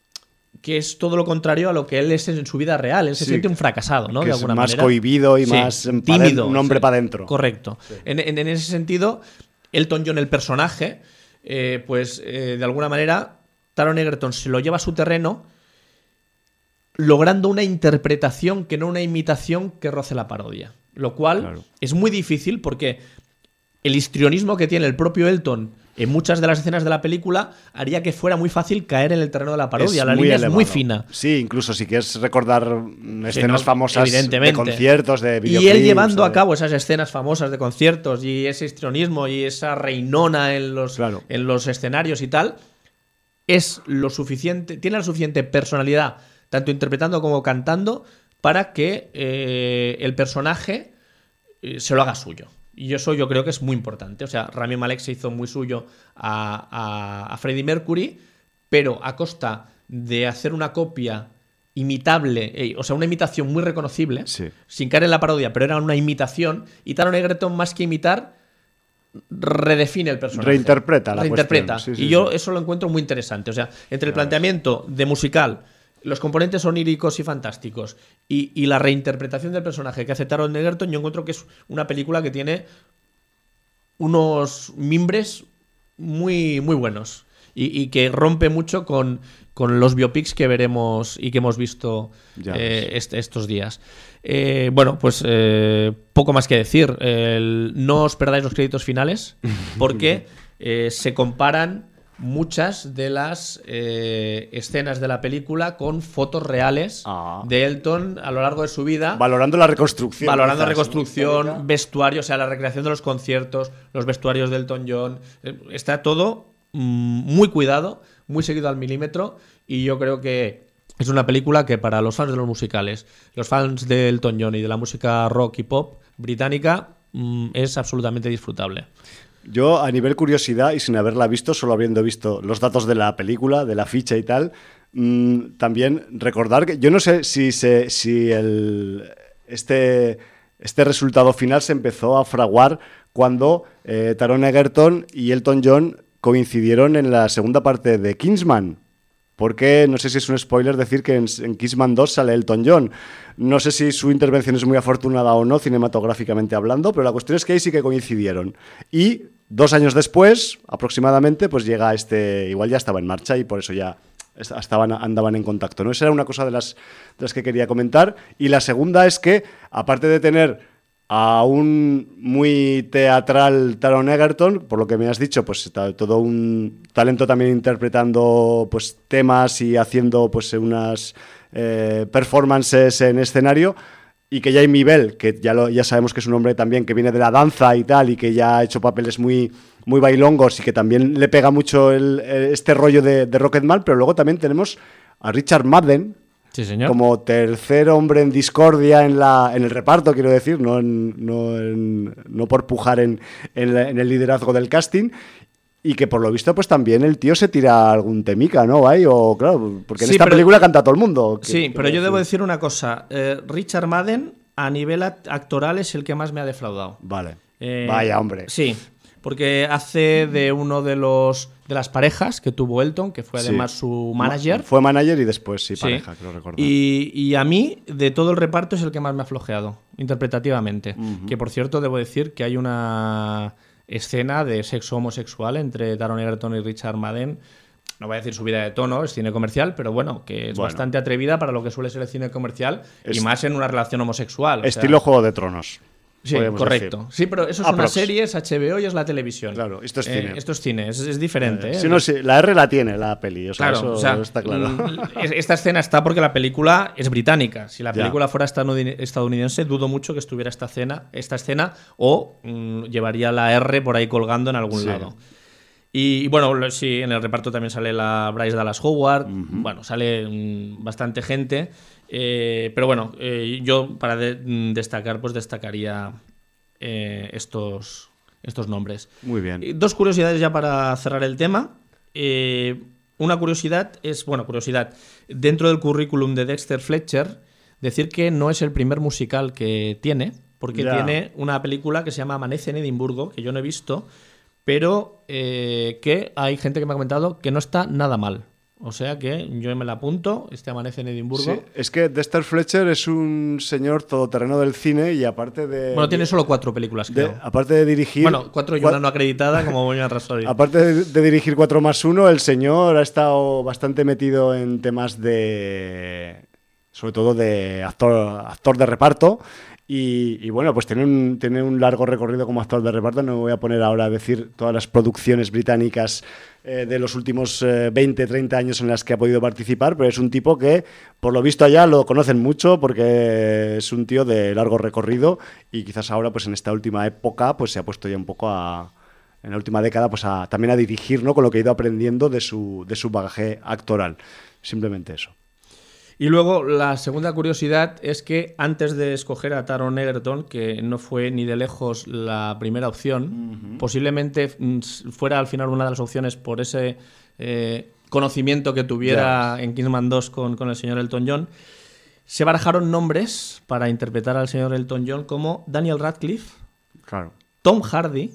S3: que es todo lo contrario a lo que él es en su vida real. Él se sí, siente un fracasado, ¿no?
S2: Que
S3: de alguna
S2: es más
S3: manera.
S2: cohibido y sí, más
S3: tímido.
S2: Un hombre
S3: sí,
S2: para adentro.
S3: Correcto. Sí. En, en, en ese sentido, Elton John, el personaje, eh, pues eh, de alguna manera, Taron Egerton se lo lleva a su terreno, logrando una interpretación que no una imitación que roce la parodia. Lo cual claro. es muy difícil porque el histrionismo que tiene el propio Elton en muchas de las escenas de la película haría que fuera muy fácil caer en el terreno de la parodia. Es la línea elevado. Es muy fina.
S2: Sí, incluso si quieres recordar escenas sí, no, famosas de conciertos, de videoclips.
S3: Y él llevando ¿sabes? a cabo esas escenas famosas de conciertos y ese histrionismo y esa reinona en los, claro. en los escenarios y tal, es lo suficiente, tiene la suficiente personalidad, tanto interpretando como cantando, para que eh, el personaje eh, se lo haga suyo. Y eso yo creo que es muy importante. O sea, Rami Malek se hizo muy suyo a, a, a Freddie Mercury, pero a costa de hacer una copia imitable, eh, o sea, una imitación muy reconocible, sí. sin caer en la parodia, pero era una imitación, y Taron Egerton, más que imitar, redefine el personaje.
S2: Reinterpreta la
S3: Reinterpreta.
S2: Sí, sí,
S3: y yo
S2: sí.
S3: eso lo encuentro muy interesante. O sea, entre el planteamiento de musical, los componentes oníricos y fantásticos y, y la reinterpretación del personaje que hace Taron Egerton, yo encuentro que es una película que tiene unos mimbres muy, muy buenos y, y que rompe mucho con, con los biopics que veremos y que hemos visto eh, est- estos días. Eh, bueno, pues eh, poco más que decir. El, no os perdáis los créditos finales porque eh, se comparan muchas de las eh, escenas de la película con fotos reales ah. de Elton a lo largo de su vida.
S2: Valorando la reconstrucción.
S3: Valorando la reconstrucción, ¿no? Vestuario, o sea, la recreación de los conciertos, los vestuarios de Elton John. Está todo mmm, muy cuidado, muy seguido al milímetro, y yo creo que es una película que para los fans de los musicales, los fans de Elton John y de la música rock y pop británica, mmm, es absolutamente disfrutable.
S2: Yo, a nivel curiosidad y sin haberla visto, solo habiendo visto los datos de la película, de la ficha y tal, mmm, también recordar que yo no sé si, se, si el, este, este resultado final se empezó a fraguar cuando eh, Taron Egerton y Elton John coincidieron en la segunda parte de Kingsman. Porque no sé si es un spoiler decir que en, en Kingsman dos sale Elton John. No sé si su intervención es muy afortunada o no, cinematográficamente hablando, pero la cuestión es que ahí sí que coincidieron. Y dos años después, aproximadamente, pues llega este... Igual ya estaba en marcha y por eso ya estaban, andaban en contacto, ¿no? Esa era una cosa de las, de las que quería comentar. Y la segunda es que, aparte de tener a un muy teatral Taron Egerton, por lo que me has dicho, pues todo un talento también interpretando pues temas y haciendo pues unas eh, performances en escenario, y que Jamie Bell, que ya, lo, ya sabemos que es un hombre también que viene de la danza y tal, y que ya ha hecho papeles muy, muy bailongos y que también le pega mucho el, este rollo de, de Rocketman, pero luego también tenemos a Richard Madden,
S3: sí, señor,
S2: como tercer hombre en discordia en, la, en el reparto, quiero decir, no, en, no, en, no por pujar en, en, la, en el liderazgo del casting, y que por lo visto pues también el tío se tira algún temica, ¿no? ¿Hay? O, claro, porque en sí, esta pero, película canta todo el mundo.
S3: Que, sí, que pero yo decir. debo decir una cosa. Eh, Richard Madden, a nivel actoral, es el que más me ha defraudado.
S2: Vale. Eh, Vaya, hombre.
S3: Sí, porque hace de uno de los de las parejas que tuvo Elton, que fue además sí. su manager.
S2: Fue manager y después sí, pareja, sí. creo recordar.
S3: Y, y a mí, de todo el reparto, es el que más me ha flojeado, interpretativamente. Uh-huh. Que, por cierto, debo decir que hay una escena de sexo homosexual entre Taron Egerton y Richard Madden. No voy a decir subida de tono, es cine comercial, pero bueno, que es bueno. bastante atrevida para lo que suele ser el cine comercial, es, y más en una relación homosexual.
S2: Estilo o sea, Juego de Tronos.
S3: Sí, correcto. Decir. Sí, pero eso es Aprox. Una serie, es H B O y es la televisión.
S2: Claro, esto es cine.
S3: Eh, esto es cine, es, es diferente. Eh,
S2: ¿eh? Si no, sí, la R la tiene la peli, o sea,
S3: claro,
S2: eso
S3: o sea,
S2: está claro.
S3: Esta escena está porque la película es británica. Si la película ya. fuera estadounidense, dudo mucho que estuviera esta escena, esta escena o mmm, llevaría la R por ahí colgando en algún sí. lado. Y, y bueno, sí, en el reparto también sale la Bryce Dallas Howard, uh-huh. bueno, sale mmm, bastante gente. Eh, pero bueno, eh, yo para de, destacar, pues destacaría eh, estos, estos nombres.
S2: Muy bien.
S3: Dos curiosidades ya para cerrar el tema. Eh, una curiosidad es, bueno, curiosidad, dentro del currículum de Dexter Fletcher, decir que no es el primer musical que tiene, porque ya. tiene una película que se llama Amanece en Edimburgo, que yo no he visto, pero eh, que hay gente que me ha comentado que no está nada mal. O sea que yo me la apunto, este Amanece en Edimburgo.
S2: Sí, es que Dexter Fletcher es un señor todoterreno del cine y aparte de...
S3: Bueno, tiene solo cuatro películas, creo.
S2: De, aparte de dirigir...
S3: Bueno, cuatro y una no acreditada, como Bohemian Rhapsody.
S2: Aparte de, de dirigir cuatro más uno, el señor ha estado bastante metido en temas de... sobre todo de actor, actor de reparto. Y, y bueno, pues tiene un, tiene un largo recorrido como actor de reparto. No me voy a poner ahora a decir todas las producciones británicas eh, de los últimos eh, veinte, treinta años en las que ha podido participar, pero es un tipo que, por lo visto allá, lo conocen mucho porque es un tío de largo recorrido y quizás ahora, pues en esta última época, pues se ha puesto ya un poco a... en la última década, pues a, también a dirigir, ¿no? Con lo que ha ido aprendiendo de su, de su bagaje actoral. Simplemente eso.
S3: Y luego la segunda curiosidad es que antes de escoger a Taron Egerton, que no fue ni de lejos la primera opción, uh-huh. posiblemente fuera al final una de las opciones por ese eh, conocimiento que tuviera yes. en Kingsman dos con, con el señor Elton John, se barajaron nombres para interpretar al señor Elton John como Daniel Radcliffe,
S2: claro.
S3: Tom Hardy,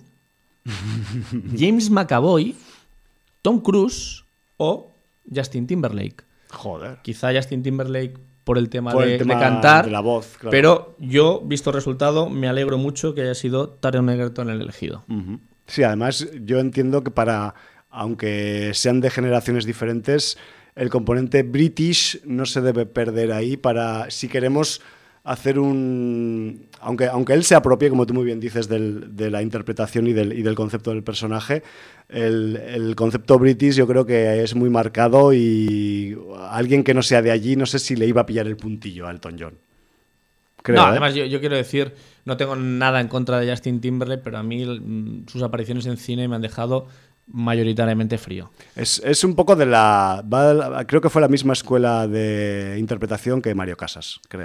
S3: James McAvoy, Tom Cruise o Justin Timberlake.
S2: Joder.
S3: Quizá Justin Timberlake por el tema,
S2: por el
S3: de,
S2: tema
S3: de cantar,
S2: de la voz, claro.
S3: Pero yo, visto el resultado, me alegro mucho que haya sido Taron Egerton el elegido.
S2: Uh-huh. Sí, además yo entiendo que para, aunque sean de generaciones diferentes, el componente British no se debe perder ahí para, si queremos hacer un... Aunque, aunque él se apropie, como tú muy bien dices, del, de la interpretación y del, y del concepto del personaje, el, el concepto British yo creo que es muy marcado y alguien que no sea de allí, no sé si le iba a pillar el puntillo a Elton John. Creo,
S3: no,
S2: ¿eh?
S3: además yo, yo quiero decir, no tengo nada en contra de Justin Timberlake, pero a mí sus apariciones en cine me han dejado mayoritariamente frío.
S2: Es, es un poco de la... Va, creo que fue la misma escuela de interpretación que Mario Casas, creo.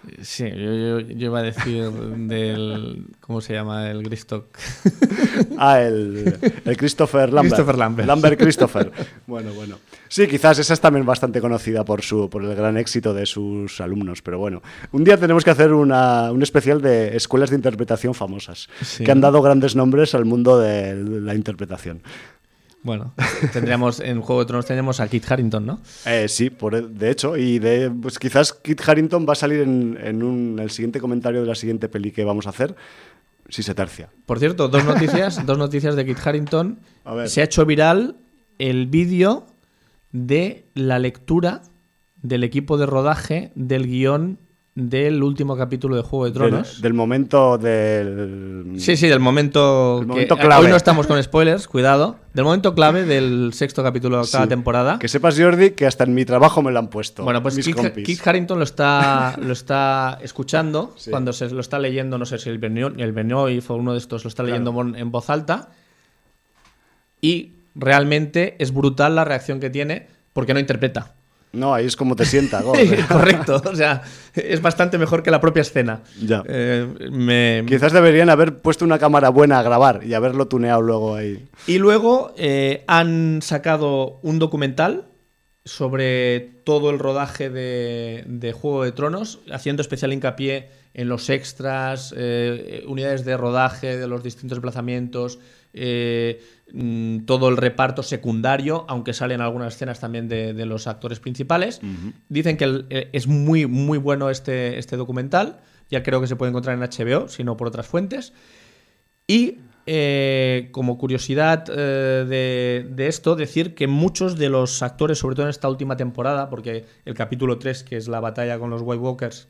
S3: Sí, yo, yo, yo iba a decir del... ¿Cómo se llama? El Greystock.
S2: Ah, el, el Christopher Lambert.
S3: Christopher Lambert.
S2: Lambert Christopher. Bueno, bueno. Sí, quizás esa es también bastante conocida por su por el gran éxito de sus alumnos, pero bueno. Un día tenemos que hacer una, un especial de escuelas de interpretación famosas, sí, que han dado grandes nombres al mundo de la interpretación.
S3: Bueno, tendríamos en Juego de Tronos tendríamos a Kit Harington, ¿no?
S2: Eh, sí, por, de hecho, y de, pues quizás Kit Harington va a salir en, en un, el siguiente comentario de la siguiente peli que vamos a hacer, si se tercia.
S3: Por cierto, dos noticias, dos noticias de Kit Harington. A ver. Se ha hecho viral el vídeo de la lectura del equipo de rodaje del guión del último capítulo de Juego de Tronos.
S2: Del, del momento del...
S3: Sí, sí, del momento...
S2: El momento
S3: que,
S2: clave.
S3: Hoy no estamos con spoilers, cuidado. Del momento clave del sexto capítulo de la octava sí. temporada.
S2: Que sepas, Jordi, que hasta en mi trabajo me lo han puesto.
S3: Bueno, pues Kit, Kit Harington lo está, lo está escuchando sí. cuando se lo está leyendo, no sé si el Benoit, el Benoit o uno de estos lo está leyendo claro. en voz alta. Y realmente es brutal la reacción que tiene porque no interpreta.
S2: No, ahí es como te sienta. ¿no?
S3: Correcto, o sea, es bastante mejor que la propia escena.
S2: Ya.
S3: Eh, me...
S2: Quizás deberían haber puesto una cámara buena a grabar y haberlo tuneado luego ahí.
S3: Y luego eh, han sacado un documental sobre todo el rodaje de, de Juego de Tronos, haciendo especial hincapié en los extras, eh, unidades de rodaje de los distintos desplazamientos, eh, todo el reparto secundario, aunque salen algunas escenas también de, de los actores principales. Uh-huh. Dicen que el, es muy, muy bueno este, este documental. Ya creo que se puede encontrar en H B O, si no por otras fuentes. Y eh, como curiosidad eh, de, de esto, decir que muchos de los actores, sobre todo en esta última temporada, porque el capítulo tres, que es la batalla con los White Walkers,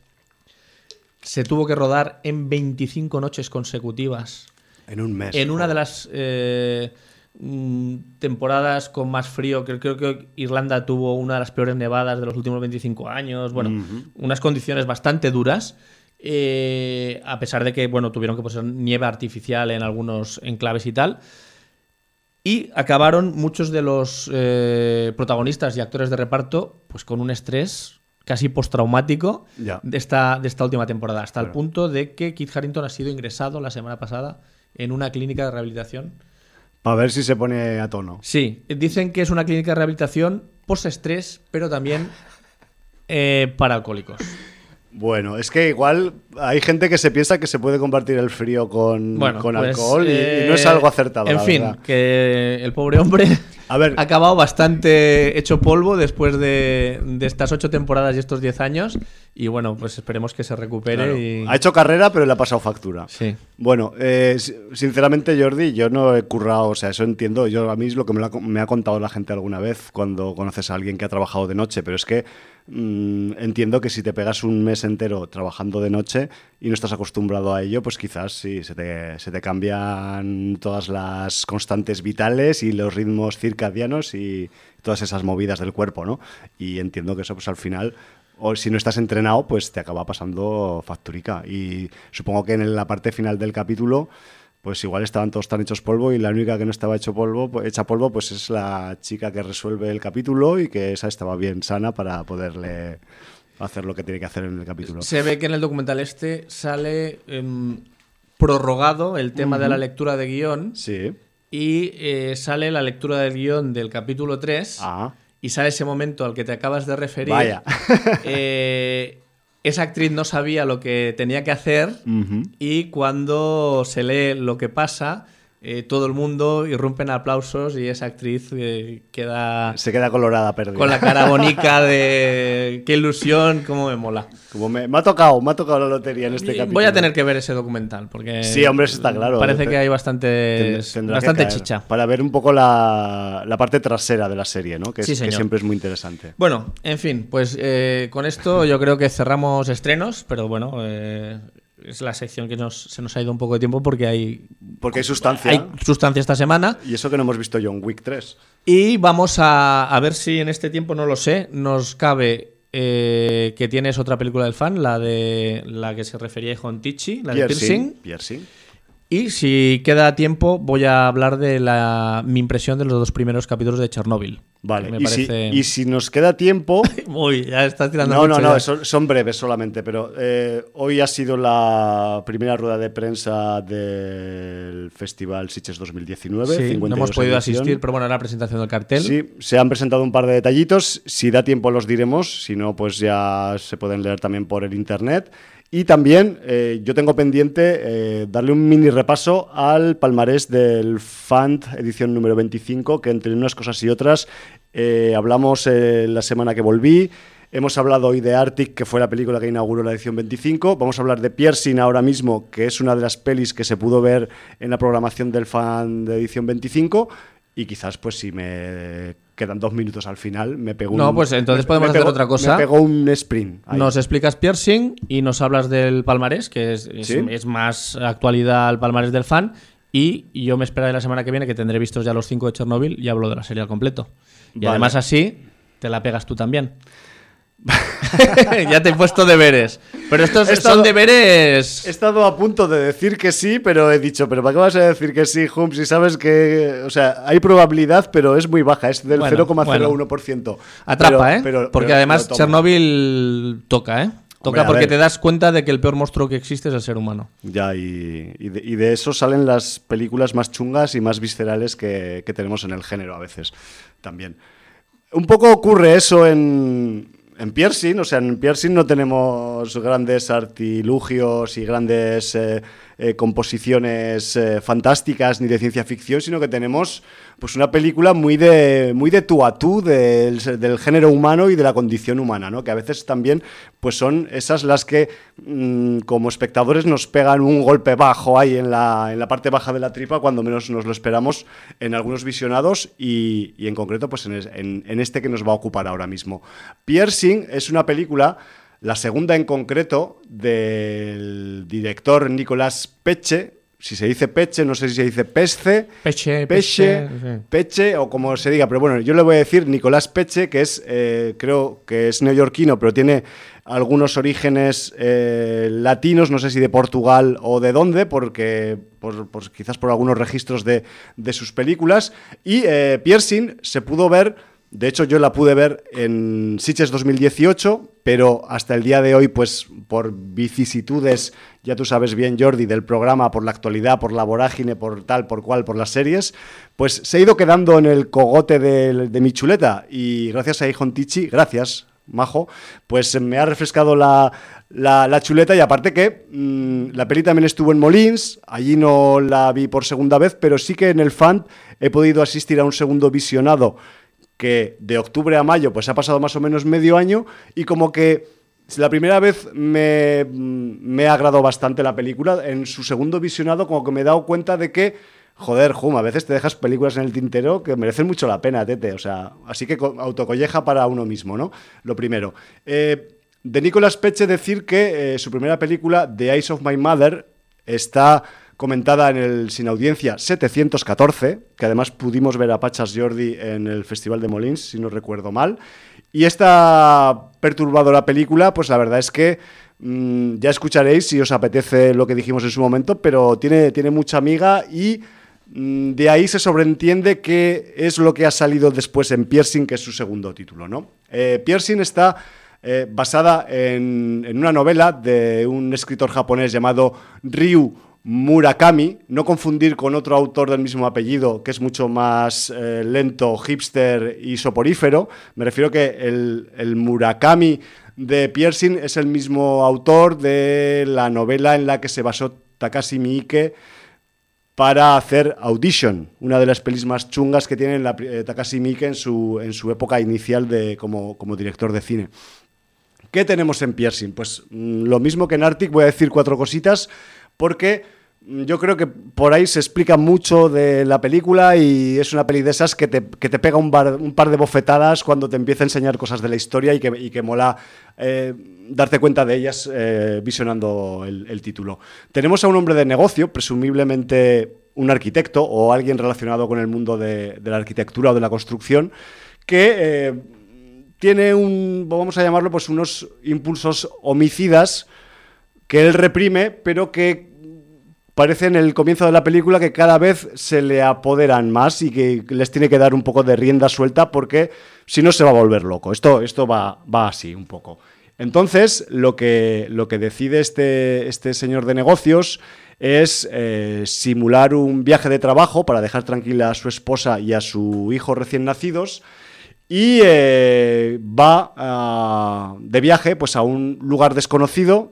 S3: se tuvo que rodar en veinticinco noches consecutivas.
S2: En un mes.
S3: En una de las eh, temporadas con más frío, que creo que Irlanda tuvo una de las peores nevadas de los últimos veinticinco años. Bueno, uh-huh. unas condiciones bastante duras, eh, a pesar de que bueno, tuvieron que poner nieve artificial en algunos enclaves y tal. Y acabaron muchos de los eh, protagonistas y actores de reparto pues con un estrés casi postraumático yeah. de, esta, de esta última temporada, hasta claro. el punto de que Kit Harington ha sido ingresado la semana pasada en una clínica de rehabilitación.
S2: Para ver si se pone a tono.
S3: Sí, dicen que es una clínica de rehabilitación post-estrés, pero también eh, para alcohólicos.
S2: Bueno, es que igual hay gente que se piensa que se puede compartir el frío con,
S3: bueno,
S2: con
S3: pues,
S2: alcohol y,
S3: eh,
S2: y no es algo acertado.
S3: En
S2: la
S3: fin,
S2: verdad.
S3: Que el pobre hombre
S2: a ver,
S3: ha acabado bastante hecho polvo después de, de estas ocho temporadas y estos diez años. Y bueno, pues esperemos que se recupere.
S2: Claro.
S3: Y...
S2: Ha hecho carrera, pero le ha pasado factura.
S3: Sí.
S2: Bueno, eh, sinceramente, Jordi, yo no he currado, o sea, eso entiendo. Yo, a mí es lo que me, la, me ha contado la gente alguna vez cuando conoces a alguien que ha trabajado de noche, pero es que mmm, entiendo que si te pegas un mes entero trabajando de noche y no estás acostumbrado a ello, pues quizás sí, se te, se te cambian todas las constantes vitales y los ritmos circadianos y todas esas movidas del cuerpo, ¿no? Y entiendo que eso, pues al final... O si no estás entrenado, pues te acaba pasando facturica. Y supongo que en la parte final del capítulo, pues igual estaban todos tan hechos polvo y la única que no estaba hecho polvo, pues, hecha polvo, pues es la chica que resuelve el capítulo y que esa estaba bien sana para poderle hacer lo que tiene que hacer en el capítulo.
S3: Se ve que en el documental este sale eh, prorrogado el tema uh-huh. de la lectura de guión.
S2: Sí.
S3: Y eh, sale la lectura del guión del capítulo tres.
S2: Ah.
S3: Y sale ese momento al que te acabas de referir.
S2: Vaya.
S3: eh, esa actriz no sabía lo que tenía que hacer uh-huh. y cuando se lee lo que pasa, eh, todo el mundo irrumpe en aplausos y esa actriz eh, queda...
S2: Se queda colorada, perdida.
S3: Con la cara bonica de... ¡Qué ilusión! ¡Cómo me mola!
S2: Como me, me ha tocado, me ha tocado la lotería en este
S3: y
S2: capítulo.
S3: Voy a tener que ver ese documental porque...
S2: Sí, hombre, eso está claro.
S3: Parece que hay bastante, bastante chicha.
S2: Para ver un poco la, la parte trasera de la serie, ¿no? Que, es,
S3: sí,
S2: que siempre es muy interesante.
S3: Bueno, en fin, pues eh, con esto yo creo que cerramos estrenos, pero bueno... Eh, es la sección que nos, se nos ha ido un poco de tiempo porque hay...
S2: Porque hay sustancia.
S3: Hay sustancia esta semana.
S2: Y eso que no hemos visto John Wick tres.
S3: Y vamos a, a ver si en este tiempo, no lo sé, nos cabe eh, que tienes otra película del fan, la de la que se refería a Jon Tichy, la de Piercing.
S2: Piercing.
S3: Y si queda tiempo, voy a hablar de la, mi impresión de los dos primeros capítulos de Chernobyl.
S2: Vale,
S3: me
S2: y,
S3: parece...
S2: si, y si nos queda tiempo...
S3: Uy, ya estás tirando
S2: No,
S3: mucho
S2: no, no,
S3: ya.
S2: son, son breves solamente, pero eh, hoy ha sido la primera rueda de prensa del Festival Sitges dos mil diecinueve.
S3: Sí, no hemos podido edición. asistir, pero bueno, era la presentación del cartel.
S2: Sí, se han presentado un par de detallitos. Si da tiempo los diremos, si no, pues ya se pueden leer también por el internet. Y también eh, yo tengo pendiente eh, darle un mini repaso al palmarés del F A N T edición número veinticinco, que entre unas cosas y otras eh, hablamos eh, la semana que volví. Hemos hablado hoy de Arctic, que fue la película que inauguró la edición veinticinco. Vamos a hablar de Piercing ahora mismo, que es una de las pelis que se pudo ver en la programación del F A N de edición veinticinco. Y quizás, pues si me quedan dos minutos al final, me pego un...
S3: No, pues entonces podemos hacer
S2: pego,
S3: otra cosa.
S2: Me pego un sprint. Ahí.
S3: Nos explicas Piercing y nos hablas del palmarés, que es, es,
S2: ¿Sí?
S3: es más actualidad al palmarés del fan. Y yo me esperaré la semana que viene, que tendré vistos ya los cinco de Chernobyl, y hablo de la serie al completo. Y vale. Además así, te la pegas tú también. Ya te he puesto deberes. Pero estos estado, son deberes...
S2: He estado a punto de decir que sí, pero he dicho, ¿pero para qué vas a decir que sí, Hum? Si sabes que... O sea, hay probabilidad, pero es muy baja, es del bueno, cero coma cero uno por ciento.
S3: Bueno. Atrapa,
S2: pero,
S3: ¿eh?
S2: Pero,
S3: porque
S2: pero,
S3: además
S2: pero
S3: Chernobyl toca, ¿eh? Toca Hombre, porque ver. te das cuenta de que el peor monstruo que existe es el ser humano.
S2: Ya, y, y, de, y de eso salen las películas más chungas y más viscerales que, que tenemos en el género a veces también. Un poco ocurre eso en... En Piercing, o sea, en Piercing no tenemos grandes artilugios y grandes eh, eh, composiciones eh, fantásticas ni de ciencia ficción, sino que tenemos pues una película muy de muy de tú a tú del, del género humano y de la condición humana, ¿no? Que a veces también pues son esas las que mmm, como espectadores nos pegan un golpe bajo ahí en la, en la parte baja de la tripa cuando menos nos lo esperamos en algunos visionados y, y en concreto pues en, en, en este que nos va a ocupar ahora mismo. Piercing es una película, la segunda en concreto, del director Nicolás Peche. Si se dice Peche, no sé si se dice Pesce,
S3: Peche,
S2: Peche,
S3: Peche,
S2: Peche o como se diga, pero bueno, yo le voy a decir Nicolás Peche, que es, eh, creo que es neoyorquino, pero tiene algunos orígenes eh, latinos, no sé si de Portugal o de dónde, porque por, por, quizás por algunos registros de, de sus películas. Y eh, Piercing se pudo ver, de hecho yo la pude ver en Sitges dos mil dieciocho, pero hasta el día de hoy, pues por vicisitudes, ya tú sabes bien, Jordi, del programa, por la actualidad, por la vorágine, por tal, por cual, por las series, pues se ha ido quedando en el cogote de, de mi chuleta. Y gracias a Ijon Tichi, gracias, majo, pues me ha refrescado la, la, la chuleta. Y aparte que mmm, la peli también estuvo en Molins, allí no la vi por segunda vez, pero sí que en el F A N he podido asistir a un segundo visionado que de octubre a mayo pues ha pasado más o menos medio año y como que la primera vez me, me ha agradado bastante la película, en su segundo visionado como que me he dado cuenta de que, joder, Jum, a veces te dejas películas en el tintero que merecen mucho la pena, tete, o sea, así que autocolleja para uno mismo, ¿no? Lo primero. Eh, de Nicolás Peche decir que eh, su primera película, The Eyes of My Mother, está comentada en el Sin Audiencia setecientos catorce, que además pudimos ver a Pachas Jordi en el Festival de Molins, si no recuerdo mal. Y esta perturbadora película, pues la verdad es que mmm, ya escucharéis si os apetece lo que dijimos en su momento, pero tiene, tiene mucha miga y mmm, de ahí se sobreentiende qué es lo que ha salido después en Piercing, que es su segundo título, ¿no? Eh, Piercing está eh, basada en, en una novela de un escritor japonés llamado Ryu Murakami, no confundir con otro autor del mismo apellido que es mucho más eh, lento, hipster y soporífero. Me refiero que el, el Murakami de Piercing es el mismo autor de la novela en la que se basó Takashi Miike para hacer Audition, una de las pelis más chungas que tiene la, eh, Takashi Miike en su, en su época inicial de, como, como director de cine. ¿Qué tenemos en Piercing? Pues mmm, lo mismo que en Arctic, voy a decir cuatro cositas, porque yo creo que por ahí se explica mucho de la película y es una peli de esas que te, que te pega un, bar, un par de bofetadas cuando te empieza a enseñar cosas de la historia y que, y que mola eh, darte cuenta de ellas eh, visionando el, el título. Tenemos a un hombre de negocio, presumiblemente un arquitecto o alguien relacionado con el mundo de, de la arquitectura o de la construcción, que eh, tiene un, vamos a llamarlo, pues unos impulsos homicidas que él reprime, pero que parece en el comienzo de la película que cada vez se le apoderan más y que les tiene que dar un poco de rienda suelta porque si no se va a volver loco. Esto, esto va, va así un poco. Entonces, lo que, lo que decide este, este señor de negocios es eh, simular un viaje de trabajo para dejar tranquila a su esposa y a su hijo recién nacidos y eh, va uh, de viaje pues, a un lugar desconocido.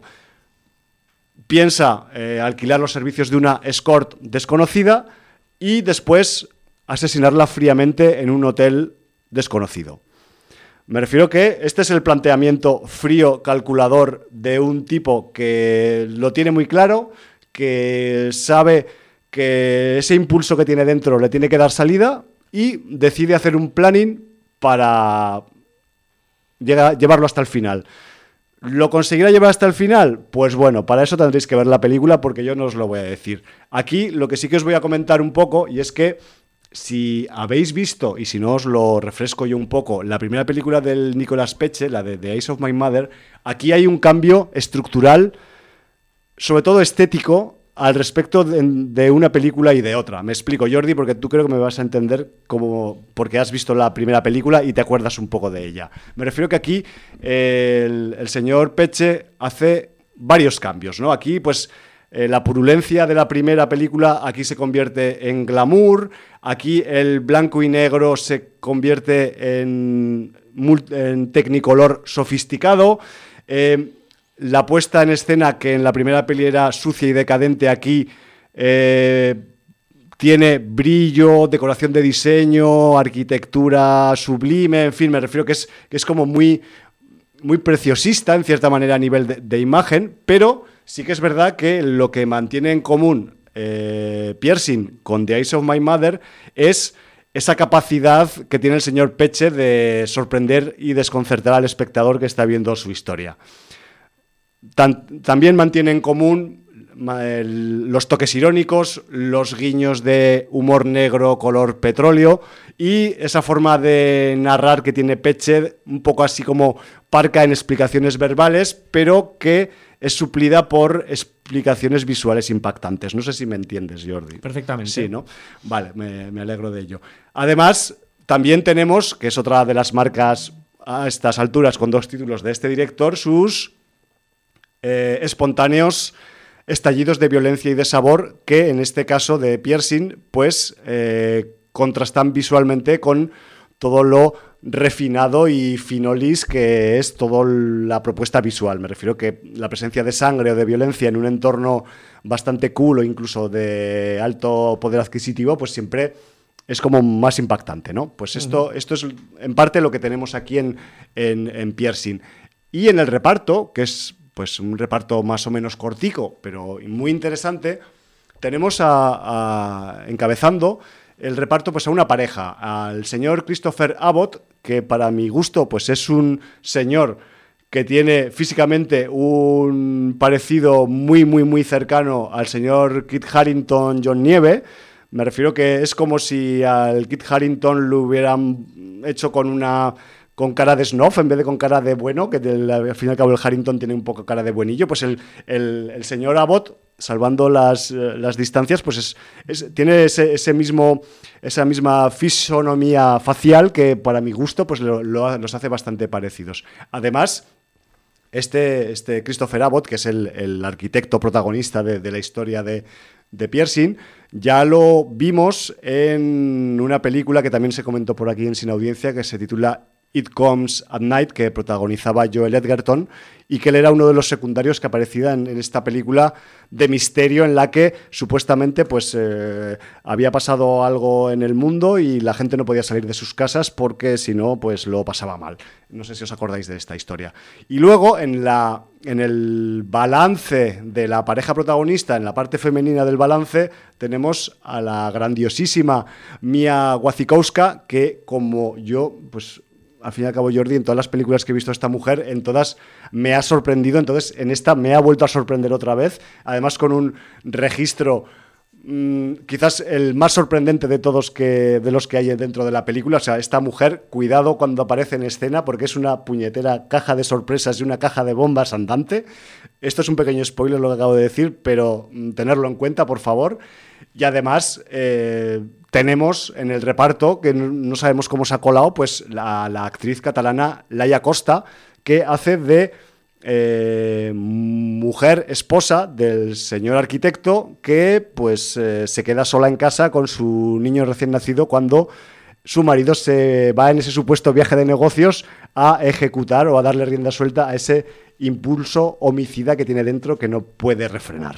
S2: Piensa eh, alquilar los servicios de una escort desconocida y después asesinarla fríamente en un hotel desconocido. Me refiero que este es el planteamiento frío, calculador de un tipo que lo tiene muy claro, que sabe que ese impulso que tiene dentro le tiene que dar salida y decide hacer un planning para llegar, llevarlo hasta el final. ¿Lo conseguirá llevar hasta el final? Pues bueno, para eso tendréis que ver la película porque yo no os lo voy a decir. Aquí lo que sí que os voy a comentar un poco y es que si habéis visto, y si no os lo refresco yo un poco, la primera película del Nicolas Peche, la de The Eyes of My Mother, aquí hay un cambio estructural, sobre todo estético, al respecto de, de una película y de otra. Me explico, Jordi, porque tú creo que me vas a entender como porque has visto la primera película y te acuerdas un poco de ella. Me refiero que aquí eh, el, el señor Peche hace varios cambios, ¿no? Aquí, pues, eh, la purulencia de la primera película aquí se convierte en glamour, aquí el blanco y negro se convierte en, en Technicolor sofisticado, eh, la puesta en escena, que en la primera peli era sucia y decadente, aquí eh, tiene brillo, decoración de diseño, arquitectura sublime, en fin, me refiero que es, que es como muy, muy preciosista en cierta manera a nivel de, de imagen, pero sí que es verdad que lo que mantiene en común eh, Piercing con The Eyes of My Mother es esa capacidad que tiene el señor Peche de sorprender y desconcertar al espectador que está viendo su historia. Tan, también mantiene en común el, los toques irónicos, los guiños de humor negro color petróleo y esa forma de narrar que tiene Peche, un poco así como parca en explicaciones verbales, pero que es suplida por explicaciones visuales impactantes. No sé si me entiendes, Jordi.
S3: Perfectamente.
S2: Sí, ¿no? Vale, me, me alegro de ello. Además, también tenemos, que es otra de las marcas a estas alturas con dos títulos de este director, sus Eh, espontáneos estallidos de violencia y de sabor que en este caso de Piercing pues eh, contrastan visualmente con todo lo refinado y finolis que es toda la propuesta visual. Me refiero que la presencia de sangre o de violencia en un entorno bastante cool o incluso de alto poder adquisitivo pues siempre es como más impactante, ¿no? Pues esto, uh-huh. esto es en parte lo que tenemos aquí en, en, en Piercing. Y en el reparto, que es pues un reparto más o menos cortico, pero muy interesante, tenemos a, a, encabezando el reparto pues a una pareja, al señor Christopher Abbott, que para mi gusto pues es un señor que tiene físicamente un parecido muy, muy, muy cercano al señor Kit Harington, John Nieve. Me refiero que es como si al Kit Harington lo hubieran hecho con una... con cara de snob en vez de con cara de bueno, que del, al fin y al cabo el Harington tiene un poco cara de buenillo, pues el, el, el señor Abbott, salvando las, las distancias, pues es, es, tiene ese, ese mismo, esa misma fisonomía facial que para mi gusto pues lo, lo, los hace bastante parecidos. Además, este, este Christopher Abbott, que es el, el arquitecto protagonista de, de la historia de, de Piercing, ya lo vimos en una película que también se comentó por aquí en Sin Audiencia, que se titula It Comes at Night, que protagonizaba Joel Edgerton y que él era uno de los secundarios que aparecía en, en esta película de misterio en la que supuestamente pues eh, había pasado algo en el mundo y la gente no podía salir de sus casas porque si no pues lo pasaba mal. No sé si os acordáis de esta historia. Y luego en, la, en el balance de la pareja protagonista, en la parte femenina del balance, tenemos a la grandiosísima Mia Wasikowska, que como yo pues al fin y al cabo, Jordi, en todas las películas que he visto a esta mujer, en todas me ha sorprendido, entonces en esta me ha vuelto a sorprender otra vez, además con un registro mmm, quizás el más sorprendente de todos que, de los que hay dentro de la película. O sea, esta mujer, cuidado cuando aparece en escena porque es una puñetera caja de sorpresas y una caja de bombas andante. Esto es un pequeño spoiler lo que acabo de decir, pero mmm, tenerlo en cuenta, por favor. Y además eh, tenemos en el reparto, que no sabemos cómo se ha colado, pues la, la actriz catalana Laia Costa, que hace de eh, mujer esposa del señor arquitecto que pues eh, se queda sola en casa con su niño recién nacido cuando su marido se va en ese supuesto viaje de negocios a ejecutar o a darle rienda suelta a ese impulso homicida que tiene dentro que no puede refrenar.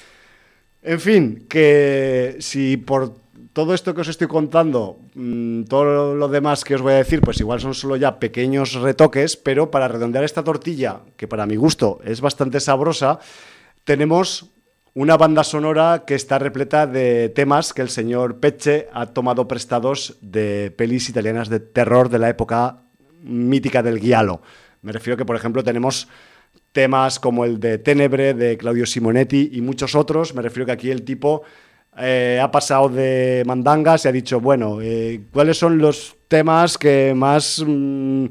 S2: En fin, que si por todo esto que os estoy contando, mmm, todo lo demás que os voy a decir, pues igual son solo ya pequeños retoques, pero para redondear esta tortilla, que para mi gusto es bastante sabrosa, tenemos una banda sonora que está repleta de temas que el señor Pecce ha tomado prestados de pelis italianas de terror de la época mítica del Giallo. Me refiero que, por ejemplo, tenemos temas como el de Tenebre, de Claudio Simonetti y muchos otros. Me refiero que aquí el tipo eh, ha pasado de mandangas y ha dicho, bueno, eh, ¿cuáles son los temas que más mmm,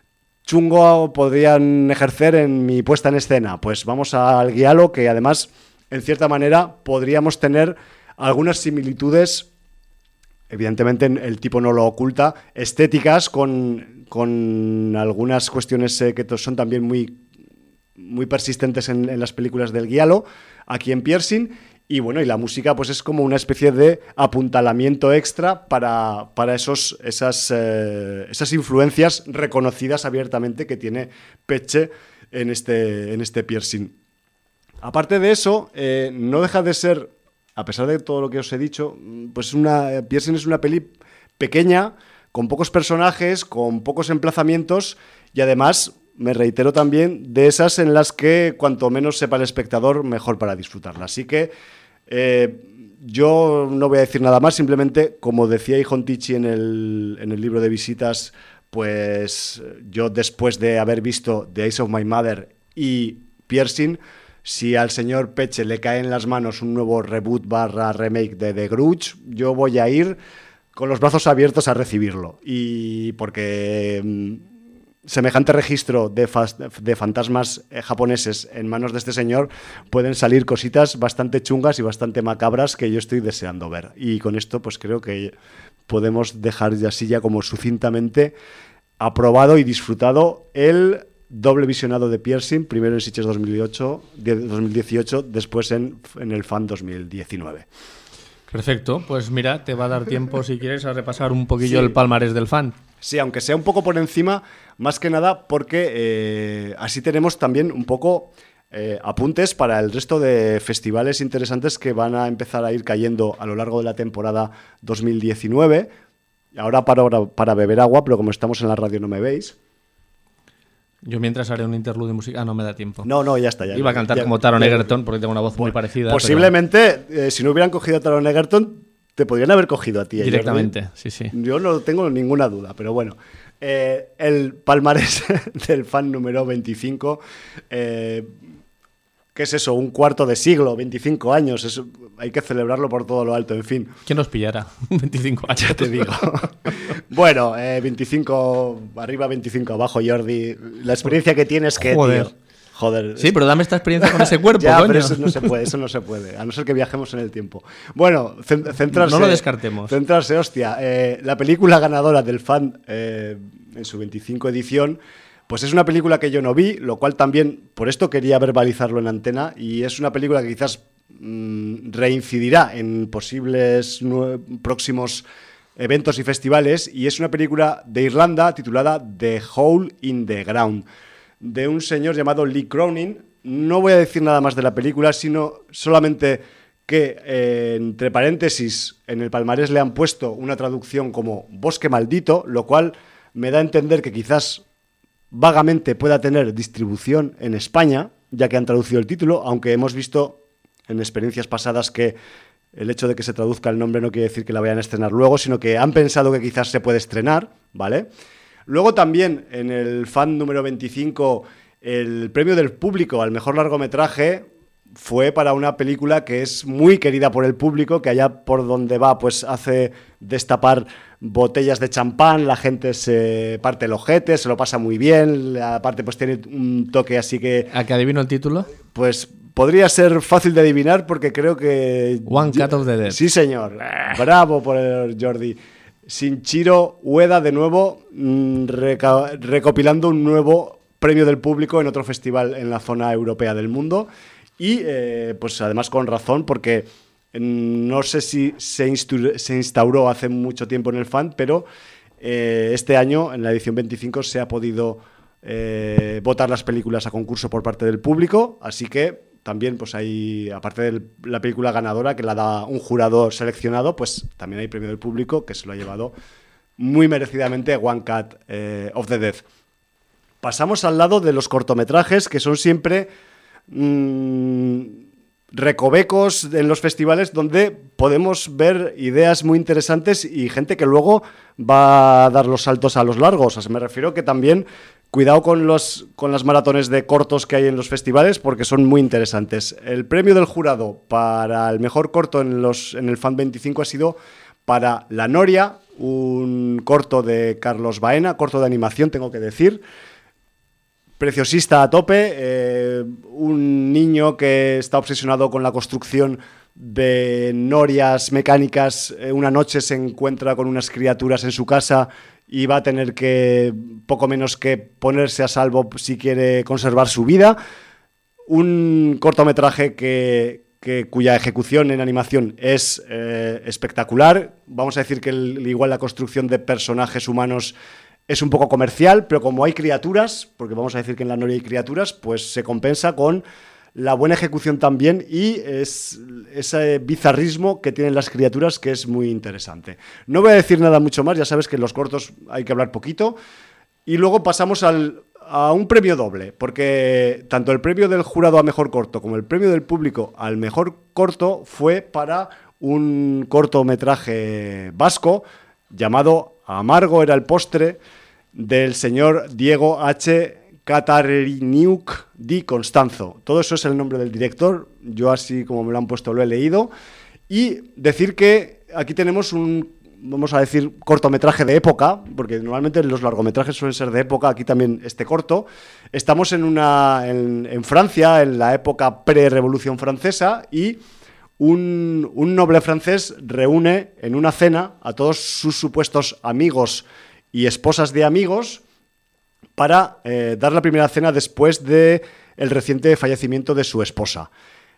S2: chungo podrían ejercer en mi puesta en escena? Pues vamos al Giallo, que además, en cierta manera, podríamos tener algunas similitudes, evidentemente el tipo no lo oculta, estéticas con, con algunas cuestiones eh, que son también muy muy persistentes en, en las películas del Giallo, aquí en Piercing, y bueno, y la música pues es como una especie de apuntalamiento extra para, para esos, esas, eh, esas influencias reconocidas abiertamente que tiene Pecce en este, en este Piercing. Aparte de eso, eh, no deja de ser, a pesar de todo lo que os he dicho, pues una, Piercing es una peli pequeña, con pocos personajes, con pocos emplazamientos, y además, me reitero también, de esas en las que cuanto menos sepa el espectador, mejor para disfrutarla. Así que eh, yo no voy a decir nada más, simplemente, como decía Ijon Tichy en el, en el libro de visitas, pues yo después de haber visto The Eyes of My Mother y Piercing, si al señor Pecce le cae en las manos un nuevo reboot barra remake de The Grudge, yo voy a ir con los brazos abiertos a recibirlo. Y porque mmm, semejante registro de, fa- de fantasmas eh, japoneses en manos de este señor pueden salir cositas bastante chungas y bastante macabras que yo estoy deseando ver. Y con esto pues creo que podemos dejar ya así ya como sucintamente aprobado y disfrutado el doble visionado de Piercing, primero en Sitges dos mil dieciocho, después en, en el Fan dos mil diecinueve.
S3: Perfecto, pues mira, te va a dar tiempo si quieres a repasar un poquillo sí. el palmarés del Fan.
S2: Sí, aunque sea un poco por encima, más que nada porque eh, así tenemos también un poco eh, apuntes para el resto de festivales interesantes que van a empezar a ir cayendo a lo largo de la temporada dos mil diecinueve. Ahora para, para beber agua, pero como estamos en la radio no me veis.
S3: Yo mientras haré un interludio musical... Ah, no me da tiempo.
S2: No, no, ya está. Ya,
S3: Iba a cantar
S2: ya,
S3: como Taron
S2: ya,
S3: Egerton porque tengo una voz pues, muy parecida.
S2: Posiblemente, pero... eh, si no hubieran cogido a Taron Egerton, te podrían haber cogido a ti.
S3: Directamente,
S2: Jordi.
S3: sí, sí.
S2: Yo no tengo ninguna duda, pero bueno. Eh, el palmarés del Fan número veinticinco... Eh, ¿Qué es eso? Un cuarto de siglo, veinticinco años. Eso, hay que celebrarlo por todo lo alto, en fin.
S3: ¿Quién nos pillará? veinticinco años.
S2: Ya te digo. Bueno, eh, veinticinco arriba, veinticinco abajo, Jordi. La experiencia que tienes que,
S3: Joder.
S2: tío. Joder.
S3: Sí, pero dame esta experiencia con ese cuerpo,
S2: ya,
S3: coño.
S2: Pero eso no se puede, eso no se puede. A no ser que viajemos en el tiempo. Bueno, centrarse...
S3: No lo descartemos.
S2: Centrarse, hostia. Eh, la película ganadora del Fan eh, en su veinticinco edición... Pues es una película que yo no vi, lo cual también, por esto quería verbalizarlo en antena, y es una película que quizás mmm, reincidirá en posibles nue- próximos eventos y festivales, y es una película de Irlanda titulada The Hole in the Ground, de un señor llamado Lee Cronin. No voy a decir nada más de la película, sino solamente que, eh, entre paréntesis, en el palmarés le han puesto una traducción como Bosque Maldito, lo cual me da a entender que quizás vagamente pueda tener distribución en España, ya que han traducido el título, aunque hemos visto en experiencias pasadas que el hecho de que se traduzca el nombre no quiere decir que la vayan a estrenar luego, sino que han pensado que quizás se puede estrenar, ¿vale? Luego también en el Fan número veinticinco, el premio del público al mejor largometraje, fue para una película que es muy querida por el público, que allá por donde va pues hace destapar botellas de champán, la gente se parte el ojete, se lo pasa muy bien, aparte pues tiene un toque así que...
S3: ¿A que adivino el título?
S2: Pues podría ser fácil de adivinar porque creo que...
S3: One Cut of the Dead.
S2: Sí, señor. Bravo por el Jordi. Shinichiro Ueda de nuevo reca- recopilando un nuevo premio del público en otro festival en la zona europea del mundo y eh, pues además con razón porque no sé si se, instu- se instauró hace mucho tiempo en el F A N, pero eh, este año en la edición veinticinco se ha podido eh, votar las películas a concurso por parte del público, así que también pues hay, aparte de la película ganadora que la da un jurado seleccionado, pues también hay premio del público que se lo ha llevado muy merecidamente One Cut eh, of the Dead. Pasamos al lado de los cortometrajes, que son siempre mmm, recovecos en los festivales donde podemos ver ideas muy interesantes y gente que luego va a dar los saltos a los largos. O sea, me refiero que también cuidado con, los, con las maratones de cortos que hay en los festivales porque son muy interesantes. El premio del jurado para el mejor corto en, los, en el F A N veinticinco ha sido para La Noria, un corto de Carlos Baena, corto de animación, tengo que decir. Preciosista a tope, eh, un niño que está obsesionado con la construcción de norias mecánicas, eh, una noche se encuentra con unas criaturas en su casa y va a tener que, poco menos que ponerse a salvo si quiere conservar su vida. Un cortometraje que, que, cuya ejecución en animación es eh, espectacular. Vamos a decir que el, igual la construcción de personajes humanos es un poco comercial, pero como hay criaturas, porque vamos a decir que en La Noria hay criaturas, pues se compensa con la buena ejecución también y es ese bizarrismo que tienen las criaturas que es muy interesante. No voy a decir nada mucho más, ya sabes que en los cortos hay que hablar poquito. Y luego pasamos al, a un premio doble, porque tanto el premio del jurado a mejor corto como el premio del público al mejor corto fue para un cortometraje vasco llamado Amargo era el postre, del señor Diego H. Katariniuk di Constanzo. Todo eso es el nombre del director, yo así como me lo han puesto lo he leído. Y decir que aquí tenemos un, vamos a decir, cortometraje de época, porque normalmente los largometrajes suelen ser de época, aquí también este corto. Estamos en, una, en, en Francia, en la época pre-revolución francesa, y Un, un noble francés reúne en una cena a todos sus supuestos amigos y esposas de amigos para eh, dar la primera cena después del reciente fallecimiento de su esposa.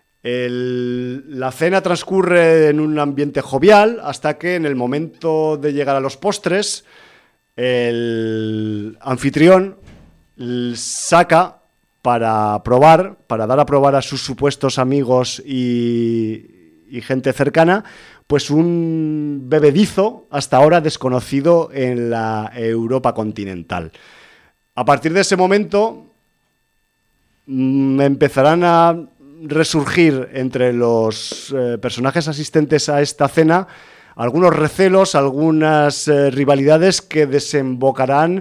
S2: El, la cena transcurre en un ambiente jovial hasta que en el momento de llegar a los postres el anfitrión saca para probar, para dar a probar a sus supuestos amigos y, y gente cercana, pues un bebedizo hasta ahora desconocido en la Europa continental. A partir de ese momento mmm, empezarán a resurgir entre los eh, personajes asistentes a esta cena algunos recelos, algunas eh, rivalidades que desembocarán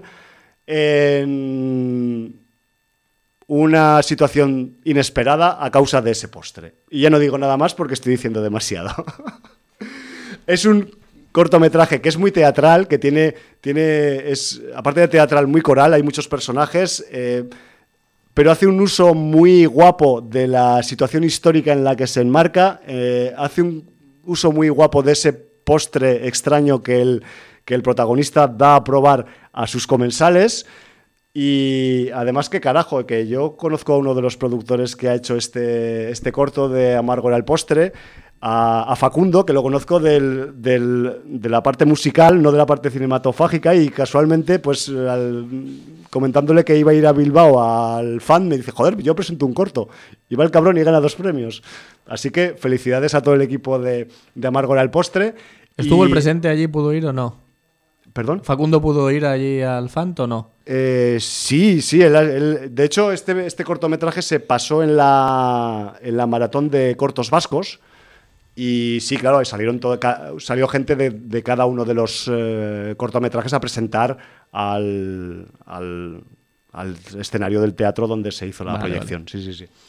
S2: en una situación inesperada a causa de ese postre. Y ya no digo nada más porque estoy diciendo demasiado. Es un cortometraje que es muy teatral, que tiene, tiene es, aparte de teatral, muy coral, hay muchos personajes, eh, pero hace un uso muy guapo de la situación histórica en la que se enmarca, eh, hace un uso muy guapo de ese postre extraño que el, que el protagonista da a probar a sus comensales. Y además que carajo, que yo conozco a uno de los productores que ha hecho este, este corto de Amargo era el postre, a, a Facundo, que lo conozco del, del, de la parte musical, no de la parte cinematográfica, y casualmente, pues al, comentándole que iba a ir a Bilbao al F A N, me dice, joder, yo presento un corto. Y va el cabrón y gana dos premios. Así que felicidades a todo el equipo de, de Amargo era el postre.
S3: ¿Estuvo
S2: y...
S3: el presente allí, pudo ir o no?
S2: ¿Perdón?
S3: ¿Facundo pudo ir allí al F A N o no?
S2: Eh, sí, sí. Él, él, de hecho, este, este cortometraje se pasó en la, en la maratón de cortos vascos. Y sí, claro, salieron todo, salió gente de, de cada uno de los eh, cortometrajes a presentar al, al, al escenario del teatro donde se hizo la vale, proyección. Vale. Sí, sí, sí.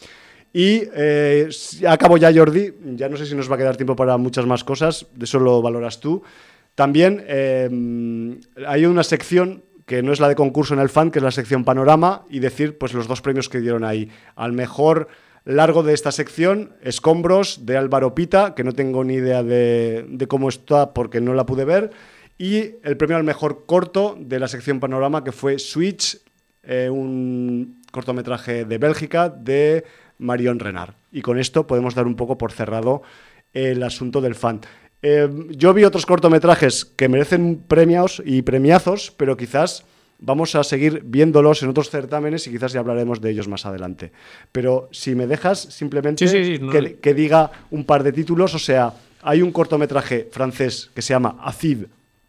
S2: Y eh, acabo ya, Jordi, ya no sé si nos va a quedar tiempo para muchas más cosas, de eso lo valoras tú. También eh, hay una sección que no es la de concurso en el Fan, que es la sección Panorama, y decir pues los dos premios que dieron ahí. Al mejor largo de esta sección, Escombros, de Álvaro Pita, que no tengo ni idea de, de cómo está porque no la pude ver, y el premio al mejor corto de la sección Panorama, que fue Switch, eh, un cortometraje de Bélgica de Marion Renard. Y con esto podemos dar un poco por cerrado el asunto del Fan. Eh, yo vi otros cortometrajes que merecen premios y premiazos, pero quizás vamos a seguir viéndolos en otros certámenes y quizás ya hablaremos de ellos más adelante. Pero si me dejas simplemente
S3: sí, sí, sí, no,
S2: que,
S3: no.
S2: que diga un par de títulos, o sea, hay un cortometraje francés que se llama Acid,